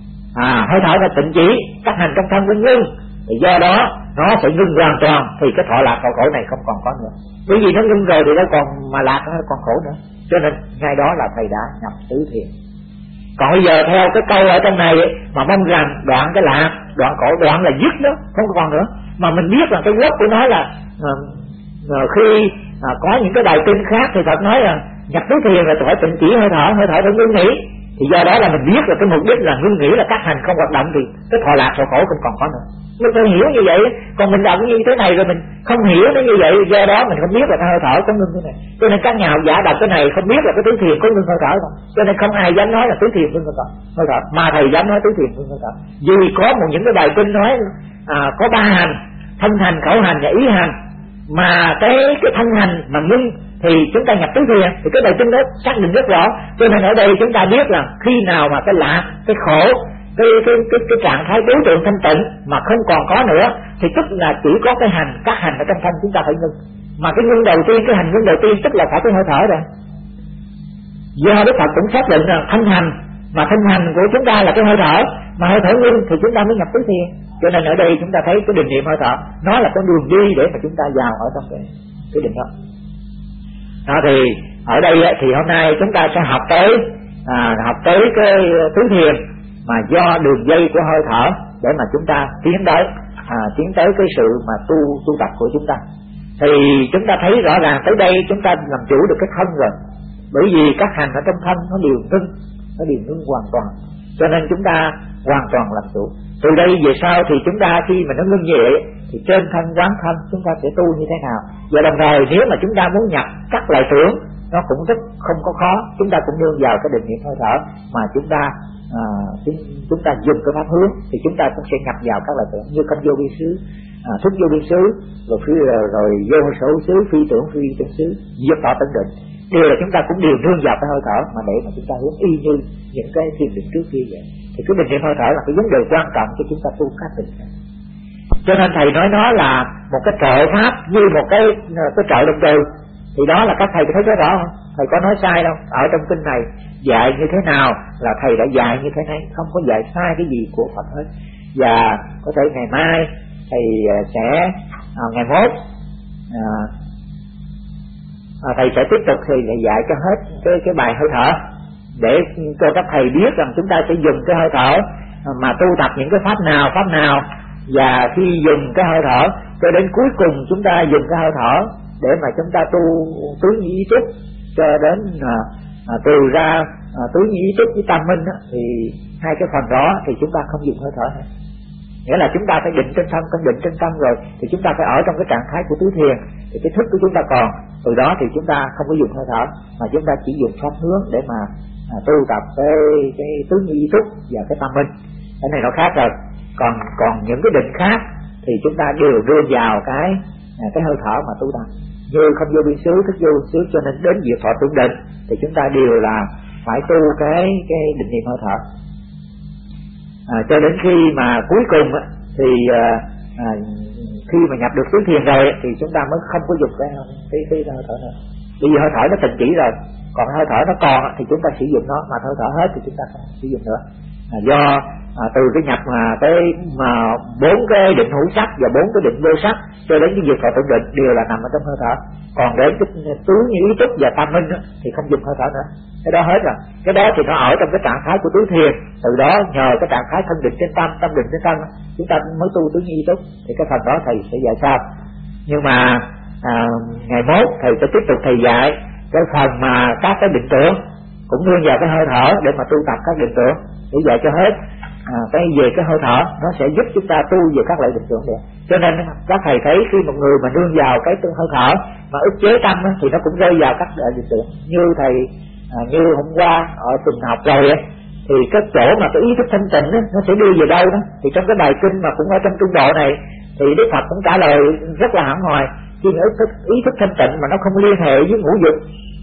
À, hơi thở là tịnh chỉ, các hành trong thân mới ngưng, thì do đó nó sẽ ngưng hoàn toàn, thì cái thọ lạc thọ khổ này không còn có nữa. Bởi vì nó ngưng rồi thì nó còn mà lạc nó còn khổ nữa. Cho nên ngay đó là thầy đã nhập tứ thiền. Còn bây giờ theo cái câu ở trong này mà mong rằng đoạn cái lạc, đoạn khổ, đoạn là dứt đó, không còn nữa. Mà mình biết là cái gốc của nó là à, à, khi à, có những cái bài kinh khác thì Phật nói là nhập tứ thiền là phải tịnh chỉ hơi thở, hơi thở phải ngưng nghỉ. Thì do đó là mình biết là cái mục đích là ngưng nghỉ là các hành không hoạt động thì cái thọ lạc thọ khổ không còn có nữa. Mình phải hiểu như vậy. Còn mình đọc như thế này rồi mình không hiểu nó như vậy, do đó mình không biết là cái hơi thở có ngưng thế này. Cho nên các nhà học giả đọc cái này không biết là cái tứ thiền có ngưng hơi thở không. Cho nên không ai dám nói là tứ thiền ngưng hơi thở, hơi thở. Mà thầy dám nói tứ thiền ngưng hơi thở. Vì có một những cái bài kinh nói à, có ba hành, thân hành, khẩu hành và ý hành. Mà cái cái thân hành mà ngưng thì chúng ta nhập tứ thiền, thì cái bài kinh đó xác định rất rõ. Cho nên ở đây chúng ta biết là khi nào mà cái lạc, cái khổ, cái cái cái, cái trạng thái đối tượng thanh tịnh mà không còn có nữa, thì tức là chỉ có cái hành, các hành ở trong thân chúng ta phải ngưng. Mà cái ngưng đầu tiên, cái hành ngưng đầu tiên tức là phải cái hơi thở rồi. Do Đức Phật cũng xác định là thân hành, mà thân hành của chúng ta là cái hơi thở, mà hơi thở ngưng thì chúng ta mới nhập tứ thiền. Cho nên ở đây chúng ta thấy cái định niệm hơi thở nó là con đường đi để mà chúng ta vào ở trong cái cái định đó. Đó thì ở đây thì hôm nay chúng ta sẽ học tới à, học tới cái tứ thiền mà do đường dây của hơi thở để mà chúng ta tiến tới à, tiến tới cái sự mà tu tu tập của chúng ta. Thì chúng ta thấy rõ ràng tới đây chúng ta làm chủ được cái thân rồi, bởi vì các hành ở trong thân nó đều ngưng, nó đều ngưng hoàn toàn, cho nên chúng ta hoàn toàn làm chủ. Từ đây về sau thì chúng ta khi mà nó ngưng như vậy thì trên thân quán thân chúng ta sẽ tu như thế nào. Và đồng thời nếu mà chúng ta muốn nhập các loại tưởng nó cũng rất không có khó, chúng ta cũng nương vào cái định niệm hơi thở mà chúng ta à, chúng, chúng ta dùng cái pháp hướng thì chúng ta cũng sẽ nhập vào các loại tưởng như không vô vi xứ, à, thức vô vi xứ, rồi phi rồi vô sở xứ, phi tưởng phi tưởng xứ, diệt thọ tận định, đều là chúng ta cũng đều nương vào cái hơi thở mà để mà chúng ta hướng y như những cái thiền định trước kia vậy. Thì cái định niệm hơi thở là cái vấn đề quan trọng cho chúng ta tu các định. Cho nên thầy nói nó là một cái trợ pháp như một cái cái trợ động từ. Thì đó là các thầy thấy cái rõ không? Thầy có nói sai đâu. Ở trong kinh này dạy như thế nào là thầy đã dạy như thế này, không có dạy sai cái gì của Phật hết. Và có thể ngày mai thầy sẽ à, ngày mốt à, à, thầy sẽ tiếp tục thì dạy cho hết cái cái bài hơi thở để cho các thầy biết rằng chúng ta sẽ dùng cái hơi thở mà tu tập những cái pháp nào pháp nào, và khi dùng cái hơi thở cho đến cuối cùng chúng ta dùng cái hơi thở để mà chúng ta tu tứ nhĩ ý túc cho đến à, à, từ ra à, tứ nhĩ ý túc với tam minh á, thì hai cái phần đó thì chúng ta không dùng hơi thở nữa. Nghĩa là chúng ta phải định trên tâm, không định trên tâm rồi thì chúng ta phải ở trong cái trạng thái của tứ thiền, thì cái thức của chúng ta còn, từ đó thì chúng ta không có dùng hơi thở mà chúng ta chỉ dùng pháp hướng để mà à, tu tập cái cái tứ nhĩ ý túc và cái tam minh. Cái này nó khác rồi. Còn còn những cái định khác thì chúng ta đều đưa vào cái à, cái hơi thở mà tu tập, như không vô biên xứ, thức vô biên xứ, cho nên đến diệt thọ tưởng định thì chúng ta đều là phải tu cái cái định niệm hơi thở. À, cho đến khi mà cuối cùng á, thì à, à, khi mà nhập được tứ thiền rồi thì chúng ta mới không có dùng cái cái cái hơi thở nữa. Bởi vì hơi thở nó tịnh chỉ rồi, còn hơi thở nó còn thì chúng ta sử dụng nó, mà hơi thở hết thì chúng ta không sử dụng nữa. À, do à, từ cái nhập mà tới mà bốn cái định hữu sắc và bốn cái định vô sắc cho đến cái việc thọ tưởng định đều là nằm ở trong hơi thở. Còn đến cái tứ như ý túc và tam minh đó, thì không dùng hơi thở nữa, cái đó hết rồi. Cái đó thì nó ở trong cái trạng thái của tứ thiền, từ đó nhờ cái trạng thái thân định trên tâm, tâm định trên tâm chúng ta mới tu tứ như ý túc. Thì cái phần đó thầy sẽ dạy sau. Nhưng mà à, ngày mốt thầy sẽ tiếp tục thầy dạy cái phần mà các cái định tưởng cũng nương vào cái hơi thở để mà tu tập các định tưởng, để dạy cho hết à, cái về cái hơi thở nó sẽ giúp chúng ta tu về các loại định tưởng được. Cho nên các thầy thấy khi một người mà nương vào cái hơi thở mà ức chế tâm á, thì nó cũng rơi vào các loại định tưởng. Như thầy à, như hôm qua ở tuần học rồi ấy, thì cái chỗ mà cái ý thức thanh tịnh á, nó sẽ đưa về đâu đó. Thì trong cái bài kinh mà cũng ở trong trung bộ này thì Đức Phật cũng trả lời rất là hẳn hòi. Khi ý thức, ý thức thanh tịnh mà nó không liên hệ với ngũ dục,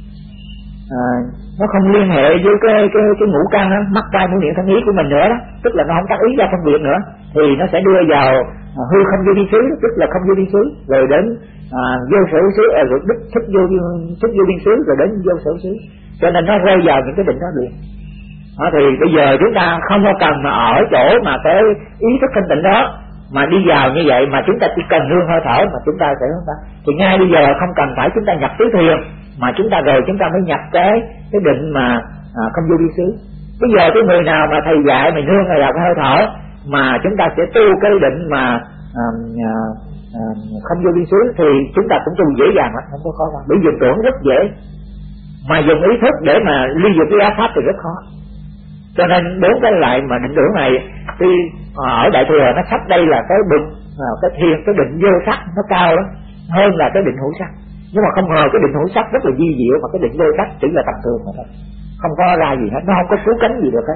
à, nó không liên hệ với cái cái cái ngũ căn đó, mắt tai mũi miệng thân ý của mình nữa đó, tức là nó không tác ý ra phân biệt nữa, thì nó sẽ đưa vào à, hư không vô vi xứ, tức là không vô vi xứ, rồi đến à, vô sở xứ, à, rồi đức thích vô thích vô biên xứ, rồi đến vô sở xứ. Cho nên nó rơi vào những cái định đó liền. À, thì bây giờ chúng ta không có cần mà ở chỗ mà cái ý thức thanh tịnh đó mà đi vào như vậy, mà chúng ta chỉ cần nương hơi thở mà chúng ta sẽ không ta. Thì ngay bây giờ không cần phải chúng ta nhập tứ thiền, mà chúng ta rồi chúng ta mới nhập cái cái định mà à, không vô vi xứ. Bây giờ cái người nào mà thầy dạy mình nương vào cái hơi thở mà chúng ta sẽ tu cái định mà à, à, à, không vô vi xứ thì chúng ta cũng tu dễ dàng lắm, không có khó lắm. Bởi dùng tưởng rất dễ, mà dùng ý thức để mà ly dục cái ác pháp thì rất khó. Cho nên bốn cái loại mà định tưởng này khi ở Đại Thừa nó sắp đây là cái định à, cái thiền, cái định vô sắc nó cao lắm hơn là cái định hữu sắc. Nhưng mà không ngờ cái định hữu sắc rất là vi diệu, mà cái định vô sắc chỉ là tầm thường mà thôi, không có ra gì hết, nó không có cứu cánh gì được hết.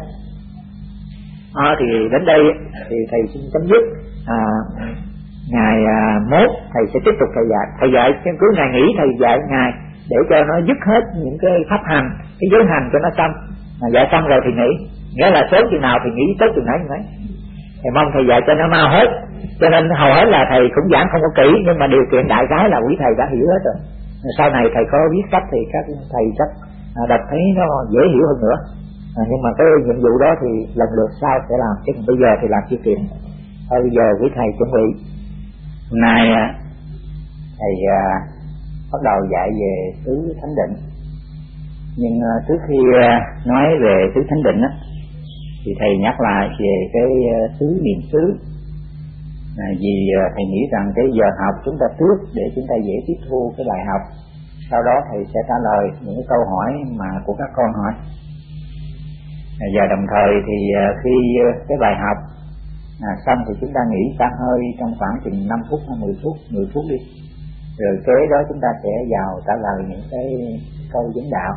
À, thì đến đây thì thầy xin chấm dứt. À, ngày à, mốt thầy sẽ tiếp tục thầy dạy, thầy dạy cứ ngày nghỉ thầy dạy ngày để cho nó dứt hết những cái pháp hành, cái giới hành cho nó xong. Mà dạy xong rồi thì nghỉ, nghĩa là sớm chừng nào thì nghỉ tới chừng nấy nấy. Thầy mong thầy dạy cho nó mau hết. Cho nên hầu hết là thầy cũng giảng không có kỹ, nhưng mà điều kiện đại khái là quý thầy đã hiểu hết rồi. Sau này thầy có viết sách thì các thầy chắc đọc thấy nó dễ hiểu hơn nữa. À, nhưng mà cái nhiệm vụ đó thì lần lượt sau sẽ làm, chứ bây giờ thì làm chưa kịp. Thôi bây giờ quý thầy chuẩn bị. Hôm nay thầy à, bắt đầu dạy về tứ thánh định. Nhưng uh, trước khi uh, nói về tứ thánh định á, thì thầy nhắc lại về cái uh, tứ niệm xứ. À, vì uh, thầy nghĩ rằng cái giờ học chúng ta trước để chúng ta dễ tiếp thu cái bài học. Sau đó thầy sẽ trả lời những cái câu hỏi mà của các con hỏi. À, và đồng thời thì uh, khi uh, cái bài học à, xong thì chúng ta nghỉ xả hơi trong khoảng chừng năm phút hay mười phút, mười phút đi. Rồi kế đó chúng ta sẽ vào trả lời những cái câu vấn đạo.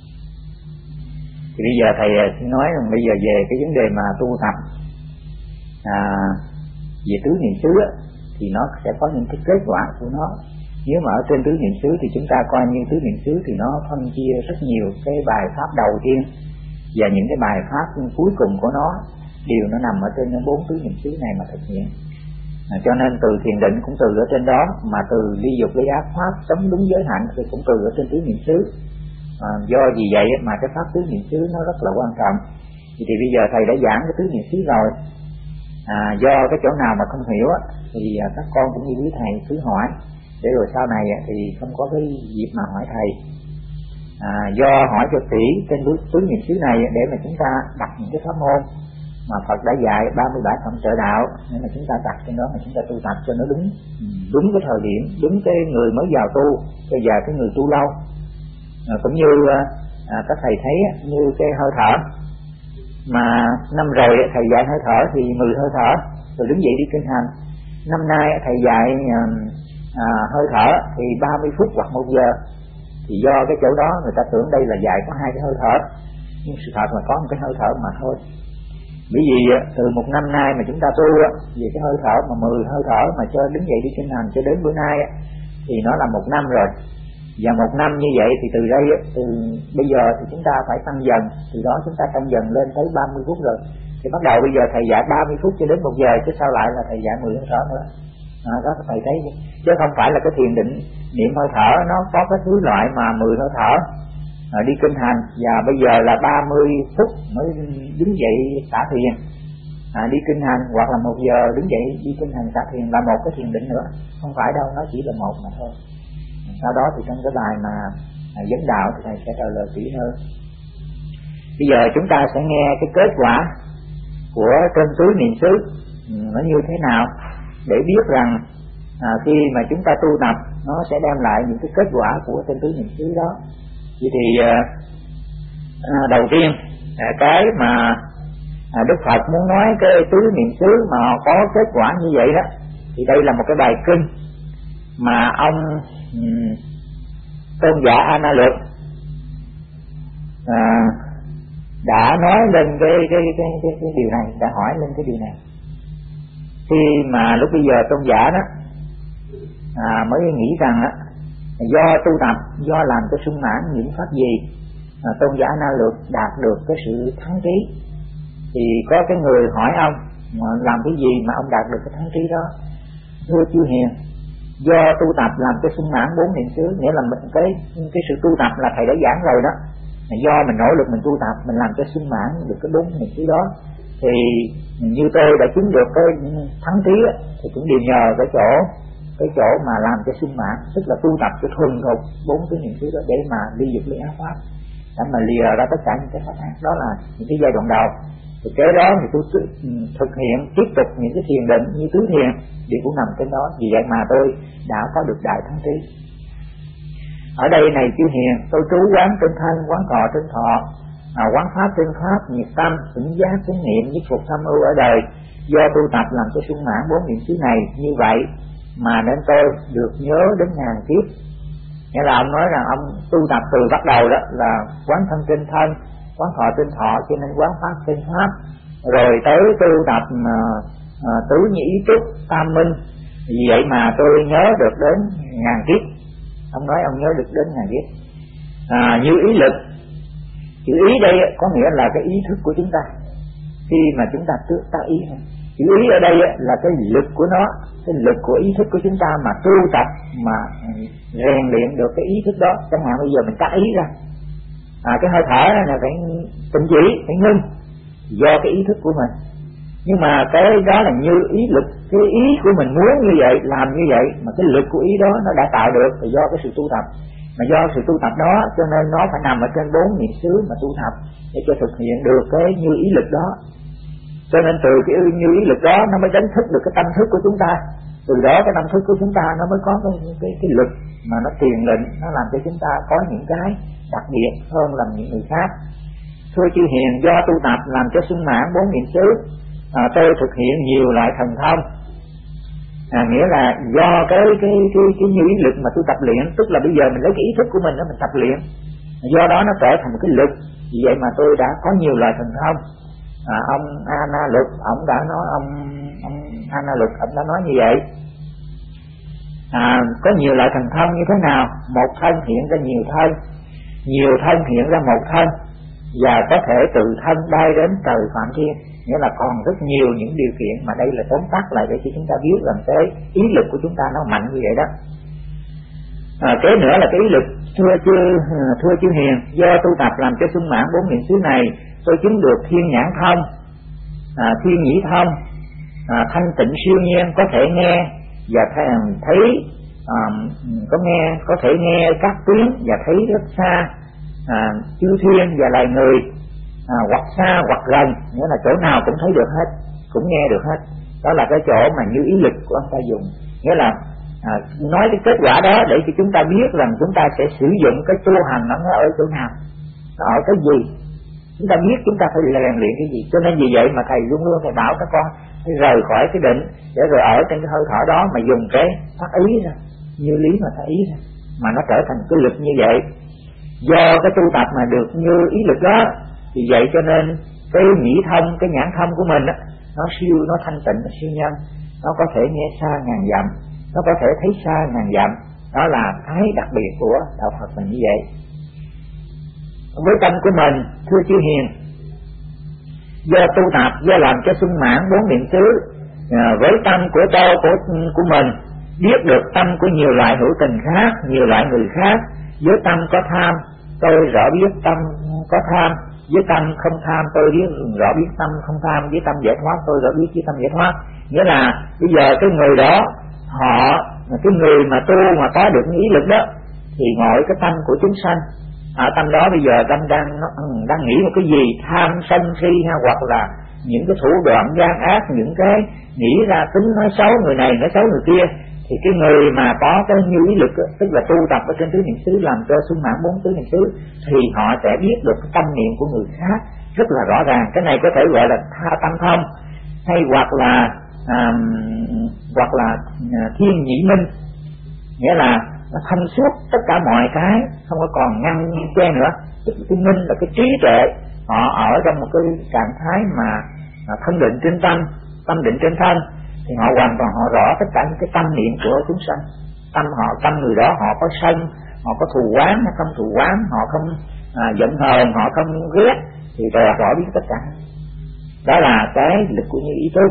Thì bây giờ thầy xin nói rằng bây giờ về cái vấn đề mà tu tập à, về tứ niệm xứ á, thì nó sẽ có những cái kết quả của nó. Nếu mà ở trên tứ niệm xứ thì chúng ta coi như tứ niệm xứ thì nó phân chia rất nhiều cái bài pháp đầu tiên và những cái bài pháp cuối cùng của nó đều nó nằm ở trên bốn tứ niệm xứ này mà thực hiện. À, cho nên từ thiền định cũng từ ở trên đó, mà từ ly dục ly ác pháp chống đúng giới hạnh thì cũng từ ở trên tứ niệm xứ. À, do vì vậy mà cái pháp tứ niệm xứ nó rất là quan trọng. Thì, thì bây giờ thầy đã giảng cái tứ niệm xứ rồi. À, do cái chỗ nào mà không hiểu á, thì à, các con cũng như quý thầy cứ hỏi, để rồi sau này à, thì không có cái dịp mà hỏi thầy. À, do hỏi cho kỹ trên tứ niệm xứ này để mà chúng ta đặt những cái pháp môn mà Phật đã dạy ba mươi bảy phẩm trợ đạo, nên là chúng ta đặt trên đó mà chúng ta tu tập cho nó đúng, đúng cái thời điểm, đúng cái người mới vào tu, cho và cái người tu lâu. À, cũng như à, các thầy thấy như cái hơi thở mà năm rồi thầy dạy hơi thở thì mười hơi thở rồi đứng dậy đi kinh hành. Năm nay thầy dạy à, hơi thở thì ba mươi phút hoặc một giờ, thì do cái chỗ đó người ta tưởng đây là dạy có hai cái hơi thở, nhưng sự thật là có một cái hơi thở mà thôi. Bởi vì từ một năm nay mà chúng ta tu về cái hơi thở mà mười hơi thở mà cho đứng dậy đi kinh hành cho đến bữa nay thì nó là một năm rồi. Và một năm như vậy thì từ đây, từ bây giờ thì chúng ta phải tăng dần, từ đó chúng ta tăng dần lên tới ba mươi phút rồi. Thì bắt đầu bây giờ thầy dạy ba mươi phút cho đến một giờ, chứ sao lại là thầy dạy mười hơi thở nữa. À, đó thầy thấy, chứ không phải là cái thiền định niệm hơi thở nó có cái thứ loại mà mười hơi thở à, đi kinh hành, và bây giờ là ba mươi phút mới đứng dậy xả thiền. à, đi kinh hành, hoặc là một giờ đứng dậy đi kinh hành xả thiền là một cái thiền định nữa, không phải đâu, nó chỉ là một mà thôi. Sau đó thì trong cái bài mà à, vấn đạo thì thầy sẽ trả lời kỹ hơn. Bây giờ chúng ta sẽ nghe cái kết quả của trên tứ niệm xứ nó như thế nào, để biết rằng à, khi mà chúng ta tu tập nó sẽ đem lại những cái kết quả của trên tứ niệm xứ đó. Vậy thì à, à, đầu tiên à, cái mà à, Đức Phật muốn nói cái tứ niệm xứ mà có kết quả như vậy đó, thì đây là một cái bài kinh mà ông um, tôn giả A Na Luật à, đã nói lên cái cái, cái cái cái điều này, đã hỏi lên cái điều này. Khi mà lúc bây giờ tôn giả đó à, mới nghĩ rằng á, do tu tập, do làm cho sung mãn những pháp gì à, tôn giả A Na Luật đạt được cái sự thắng trí, thì có cái người hỏi ông mà làm cái gì mà ông đạt được cái thắng trí đó. Thưa chư hiền, do tu tập làm cho sung mãn bốn niệm xứ, nghĩa là mình cái cái sự tu tập là thầy đã giảng rồi đó, do mình nỗ lực mình tu tập, mình làm cho sung mãn được cái bốn niệm xứ đó, thì như tôi đã chứng được cái thắng trí á, thì cũng đều nhờ cái chỗ cái chỗ mà làm cho sung mãn, tức là tu tập cho thuần thục bốn cái niệm xứ đó để mà ly dục ly ác pháp, để mà lìa ra tất cả những cái pháp ác. Đó là những cái giai đoạn đầu. Thì kế đó thì tôi thực hiện tiếp tục những cái thiền định như tứ thiền thì cũng nằm trên đó. Vì vậy mà tôi đã có được đại thắng trí. Ở đây này chư hiền, tôi trú quán trên thân, quán thọ trên thọ, à, quán pháp trên pháp, nhiệt tâm, tỉnh giác, chánh niệm, nhất phục tham ưu ở đời. Do tu tập làm cho sung mãn bốn niệm xứ này như vậy mà nên tôi được nhớ đến ngàn kiếp. Nghĩa là ông nói rằng ông tu tập từ bắt đầu đó là quán thân trên thân, quán thọ trên thọ, cho nên quán pháp trên pháp, rồi tới tu tập mà à, tứ nhĩ trúc tam minh. Vì vậy mà tôi nhớ được đến ngàn kiếp. Ông nói ông nhớ được đến ngàn kiếp. À, như ý lực, chữ ý đây có nghĩa là cái ý thức của chúng ta khi mà chúng ta tước ta ý. Chữ ý ở đây là cái lực của nó, cái lực của ý thức của chúng ta mà tu tập mà rèn luyện được cái ý thức đó. Chẳng hạn bây giờ mình cắt ý ra, à, cái hơi thở là phải tĩnh chỉ, phải ngưng, do cái ý thức của mình. Nhưng mà cái đó là như ý lực, cái ý của mình muốn như vậy, làm như vậy, mà cái lực của ý đó nó đã tạo được là do cái sự tu tập. Mà do sự tu tập đó cho nên nó phải nằm ở trên bốn niệm xứ mà tu tập để cho thực hiện được cái như ý lực đó. Cho nên từ cái như ý lực đó nó mới đánh thức được cái tâm thức của chúng ta. Từ đó cái tâm thức của chúng ta nó mới có cái, cái, cái lực mà nó truyền lệnh, nó làm cho chúng ta có những cái đặc biệt hơn là những người khác. Thưa chư hiền, do tu tập làm cho sung mãn bốn niệm xứ, à, tôi thực hiện nhiều loại thần thông. À, nghĩa là do cái cái cái cái như ý lực mà tôi tập luyện, tức là bây giờ mình lấy cái ý thức của mình đó mình tập luyện, do đó nó trở thành một cái lực. Vì vậy mà tôi đã có nhiều loại thần thông. À, ông A Na Luật ông đã nói, ông ông A Na Luật ông đã nói như vậy. À, có nhiều loại thần thông như thế nào? Một thân hiện ra nhiều thân, nhiều thân hiện ra một thân, và có thể từ thân bay đến trời phạm thiên. Nghĩa là còn rất nhiều những điều kiện, mà đây là tóm tắt lại để cho chúng ta biết rằng cái ý lực của chúng ta nó mạnh như vậy đó. À, kế nữa là cái ý lực. Thưa chư thưa chư hiền, do tu tập làm cho sung mãn bốn niệm xứ này, tôi chứng được thiên nhãn thông, à, thiên nhĩ thông, à, thanh tịnh siêu nhiên, có thể nghe và thấy, thấy à, có nghe có thể nghe các tiếng và thấy rất xa, à, chư thiên và loài người, à, hoặc xa hoặc gần, nghĩa là chỗ nào cũng thấy được hết, cũng nghe được hết. Đó là cái chỗ mà như ý lực của ông ta dùng. Nghĩa là à, nói cái kết quả đó để cho chúng ta biết rằng chúng ta sẽ sử dụng cái tu hành nó ở chỗ nào, nó ở cái gì, chúng ta biết chúng ta phải rèn luyện cái gì. Cho nên vì vậy mà thầy luôn luôn thầy bảo các con phải rời khỏi cái định, để rồi ở trên cái hơi thở đó mà dùng cái phát ý ra, như lý mà phát ý ra, mà nó trở thành cái lực như vậy. Do cái tu tập mà được như ý lực đó, vì vậy cho nên cái nhĩ thông, cái nhãn thông của mình đó, nó siêu, nó thanh tịnh, nó siêu nhân, nó có thể nghe xa ngàn dặm, nó có thể thấy xa ngàn dặm. Đó là cái đặc biệt của đạo Phật mình như vậy. Với tâm của mình, thưa chư hiền, do tu tập, do làm cho sung mãn bốn niệm xứ, à, với tâm của tôi, của của mình, biết được tâm của nhiều loại hữu tình khác, nhiều loại người khác. Với tâm có tham, tôi rõ biết tâm có tham. với tâm không tham tôi biết rõ biết tâm không tham, với tâm giải thoát tôi rõ biết với tâm giải thoát. Nghĩa là bây giờ cái người đó họ, cái người mà tu mà có được ý lực đó thì ngồi cái tâm của chúng sanh, ở tâm đó bây giờ tâm đang đang nghĩ một cái gì tham sân si ha, hoặc là những cái thủ đoạn gian ác, những cái nghĩ ra tính nói xấu người này nói xấu người kia, thì cái người mà có cái như ý lực tức là tu tập ở trên tứ niệm xứ làm cho sung mãn bốn tứ niệm xứ thì họ sẽ biết được cái tâm niệm của người khác rất là rõ ràng. Cái này có thể gọi là tha tâm thông, hay hoặc là à, hoặc là à, thiên nhĩ minh, nghĩa là nó thông suốt tất cả mọi cái, không có còn ngăn che nữa. Tức là cái minh là cái trí tuệ, họ ở trong một cái trạng thái mà, mà thân định trên tâm, tâm định trên thân, thì họ hoàn toàn họ rõ tất cả những cái tâm niệm của chúng sanh. Tâm họ, tâm người đó họ có sân, họ có thù oán hay không thù oán, họ không à, giận hờn, họ không ghét, thì đều rõ biết tất cả. Đó là cái lực của như ý tu.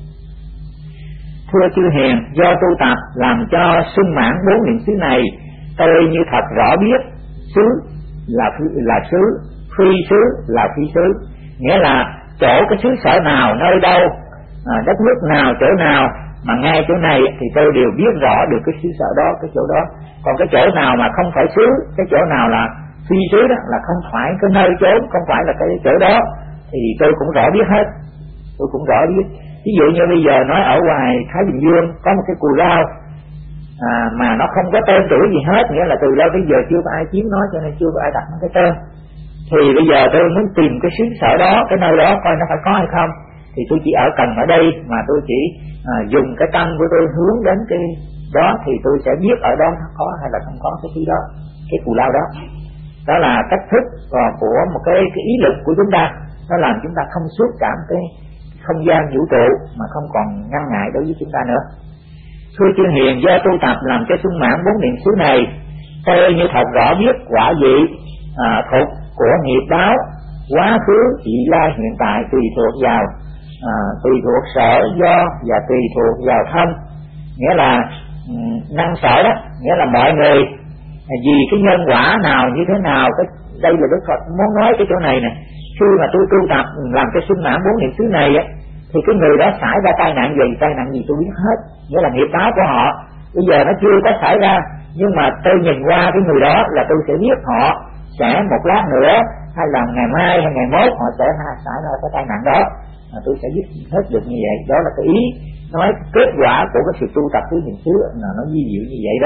Thưa chư hiền, do tu tập làm cho sung mãn bốn niệm xứ này, tôi như thật rõ biết xứ là là xứ, phi xứ là phi xứ. Nghĩa là chỗ cái xứ sở nào, nơi đâu, à, đất nước nào, chỗ nào mà ngay chỗ này thì tôi đều biết rõ được cái xứ sở đó, cái chỗ đó. Còn cái chỗ nào mà không phải xứ, cái chỗ nào là phi xứ đó, là không phải cái nơi chốn, không phải là cái chỗ đó, thì tôi cũng rõ biết hết. Tôi cũng rõ biết. Ví dụ như bây giờ nói ở ngoài Thái Bình Dương có một cái cù lao à, mà nó không có tên tuổi gì hết, nghĩa là từ lâu tới giờ chưa có ai chiếm nó, cho nên chưa có ai đặt nó cái tên. Thì bây giờ tôi muốn tìm cái xứ sở đó, cái nơi đó coi nó phải có hay không, thì tôi chỉ ở cần ở đây mà tôi chỉ à, dùng cái tâm của tôi hướng đến cái đó, thì tôi sẽ biết ở đó nó có hay là không có cái thứ đó, cái cù lao đó. Đó là cách thức của một cái, cái ý lực của chúng ta, nó làm chúng ta thông suốt cảm cái không gian vũ trụ mà không còn ngăn ngại đối với chúng ta nữa. Thưa chư hiền, do tu tập làm cho sung mãn bốn niệm xứ này, tôi như thật rõ biết quả vị à, thuộc của nghiệp báo quá khứ vị lai hiện tại tùy thuộc vào à, tùy thuộc sở do và tùy thuộc vào thân. Nghĩa là um, năng sở đó, nghĩa là mọi người vì cái nhân quả nào như thế nào, cái đây là Đức Phật muốn nói cái chỗ này nè. Khi mà tôi tu tập làm cho sung mãn bốn niệm xứ này á, thì cái người đó xảy ra tai nạn gì, tai nạn gì tôi biết hết, nghĩa là nghiệp báo của họ bây giờ nó chưa có xảy ra, nhưng mà tôi nhìn qua cái người đó là tôi sẽ biết họ sẽ một lát nữa, hay là ngày mai hay ngày mốt họ sẽ xảy ra cái tai nạn đó, mà tôi sẽ biết hết được như vậy. Đó là cái ý nói kết quả của cái sự tu tập tứ niệm xứ là nó vi diệu như vậy đó.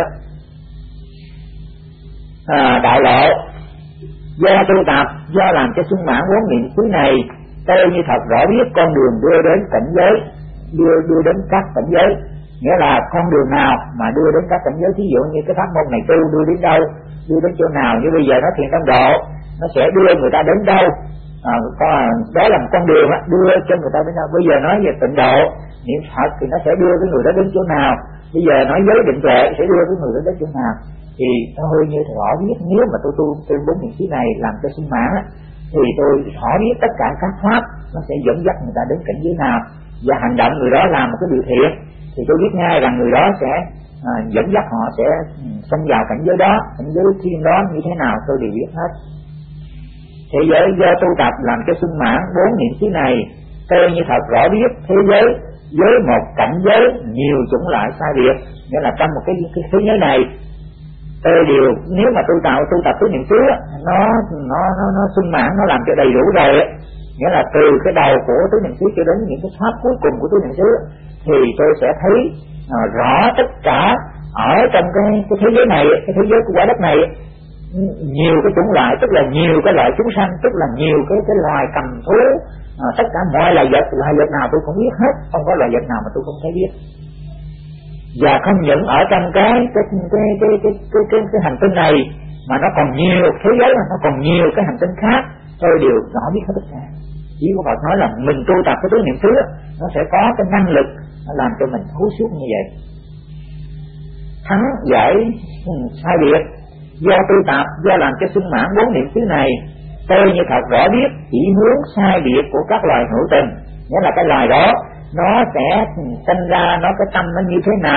À, đại lộ do tu tập, do làm cho sung mãn bốn niệm xứ này, tôi như thật rõ biết con đường đưa đến cảnh giới, đưa đưa đến các cảnh giới. Nghĩa là con đường nào mà đưa đến các cảnh giới, ví dụ như cái pháp môn này tu đưa đến đâu, đưa đến chỗ nào. Như bây giờ nó thiền tâm độ, nó sẽ đưa người ta đến đâu, à, đó là một con đường đó, đưa cho người ta đến đâu. Bây giờ nói về tịnh độ, niệm Phật thì nó sẽ đưa cái người đó đến chỗ nào. Bây giờ nói giới định tuệ sẽ đưa cái người đó đến chỗ nào. Thì nó hơi như rõ biết, nếu mà tôi tu trên bốn niệm xứ này làm cho sung mãn á, thì tôi rõ biết tất cả các pháp nó sẽ dẫn dắt người ta đến cảnh giới nào, và hành động người đó làm một cái điều thiện thì tôi biết ngay rằng người đó sẽ à, dẫn dắt họ sẽ xông vào cảnh giới đó, cảnh giới thiên đó như thế nào tôi đều biết hết. Thế giới do tu tập làm cho sung mãn bốn niệm xứ này, tôi như thật rõ biết thế giới với một cảnh giới nhiều chủng loại sai biệt. Nghĩa là trong một cái, cái thế giới này tôi đều, nếu mà tôi tạo tu tập tứ niệm xứ nó nó nó nó sung mãn, nó làm cho đầy đủ rồi, nghĩa là từ cái đầu của tứ niệm xứ cho đến những cái pháp cuối cùng của tứ niệm xứ, thì tôi sẽ thấy uh, rõ tất cả ở trong cái cái thế giới này, cái thế giới của quả đất này nhiều cái chủng loại, tức là nhiều cái loại chúng sanh, tức là nhiều cái cái loài cầm thú, uh, tất cả mọi loài vật, loài vật nào tôi cũng biết hết, không có loài vật nào mà tôi không thấy biết. Và không những ở trong cái cái cái cái cái cái, cái, cái, cái hành tinh này, mà nó còn nhiều thế giới, mà nó còn nhiều cái hành tinh khác, tôi đều rõ biết hết tất cả. Chỉ có Phật nói là mình tu tập cái tứ niệm xứ, nó sẽ có cái năng lực nó làm cho mình thấu suốt như vậy. Thắng giải sai biệt, do tu tập, do làm cho sung mãn bốn niệm xứ này, tôi như thật rõ biết chỉ hướng sai biệt của các loài hữu tình. Nghĩa là cái loài đó nó sẽ sinh ra, nó cái tâm nó như thế nào,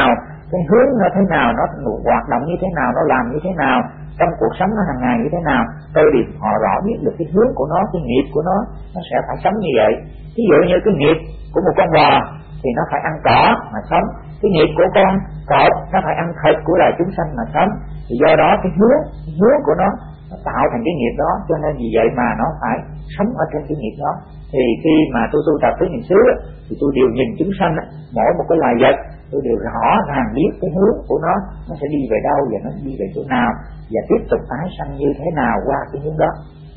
cái hướng nó thế nào, nó hoạt động như thế nào, nó làm như thế nào, trong cuộc sống nó hàng ngày như thế nào, tôi đều họ rõ biết được cái hướng của nó, cái nghiệp của nó, nó sẽ phải sống như vậy. Ví dụ như cái nghiệp của một con bò thì nó phải ăn cỏ mà sống, cái nghiệp của con cọp nó phải ăn thịt của loài chúng sanh mà sống. Thì do đó cái hướng, cái hướng của nó, nó tạo thành cái nghiệp đó, cho nên vì vậy mà nó phải sống ở trên cái nghiệp đó. Thì khi mà tôi tu tập tứ niệm xứ thì tôi đều nhìn chúng sanh, mỗi một cái loài vật tôi đều rõ ràng biết cái hướng của nó, nó sẽ đi về đâu và nó đi về chỗ nào và tiếp tục tái sanh như thế nào qua cái hướng đó.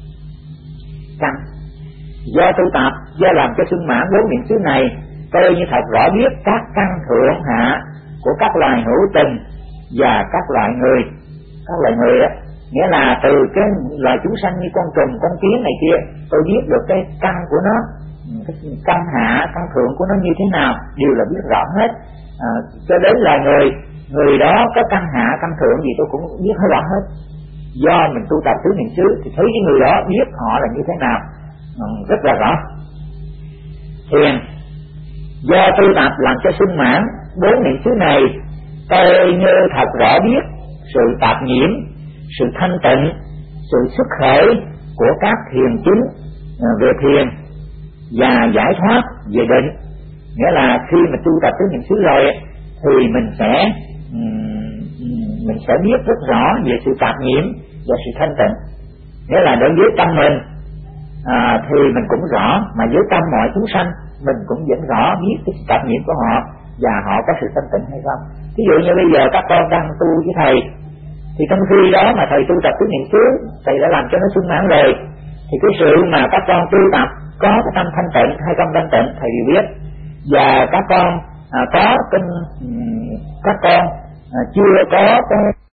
Căn do tu tập, do làm cho sung mãn bốn niệm xứ này, tôi như thật rõ biết các căn thượng hạ của các loài hữu tình và các loại người. Các loại người đó nghĩa là từ cái loài chúng sanh như con trùng, con kiến này kia, tôi biết được cái căn của nó, cái căn hạ, căn thượng của nó như thế nào đều là biết rõ hết. À, cho đến là người người đó có căn hạ, căn thượng gì tôi cũng biết hết rõ hết. Do mình tu tập tứ niệm xứ thì thấy cái người đó biết họ là như thế nào, à, rất là rõ. Thiền do tu tập làm cho sung mãn bốn niệm xứ này, tôi như thật rõ biết sự tạp nhiễm, sự thanh tịnh, sự xuất khởi của các thiền chính về thiền và giải thoát về định. Nghĩa là khi mà tu tập tứ niệm xứ rồi thì mình sẽ mình sẽ biết rất rõ về sự tạp nhiễm và sự thanh tịnh. Nghĩa là đối với tâm mình à, thì mình cũng rõ, mà với tâm mọi chúng sanh mình cũng vẫn rõ biết cái sự tạp nhiễm của họ và họ có sự thanh tịnh hay không. Ví dụ như bây giờ các con đang tu với thầy, thì trong khi đó mà thầy tu tập tứ niệm xứ, thầy đã làm cho nó sung mãn rồi, thì cái sự mà các con tu tập có cái tâm thanh tịnh hay không thanh tịnh thầy đều biết. Và các con à, có cái các con à, chưa có cái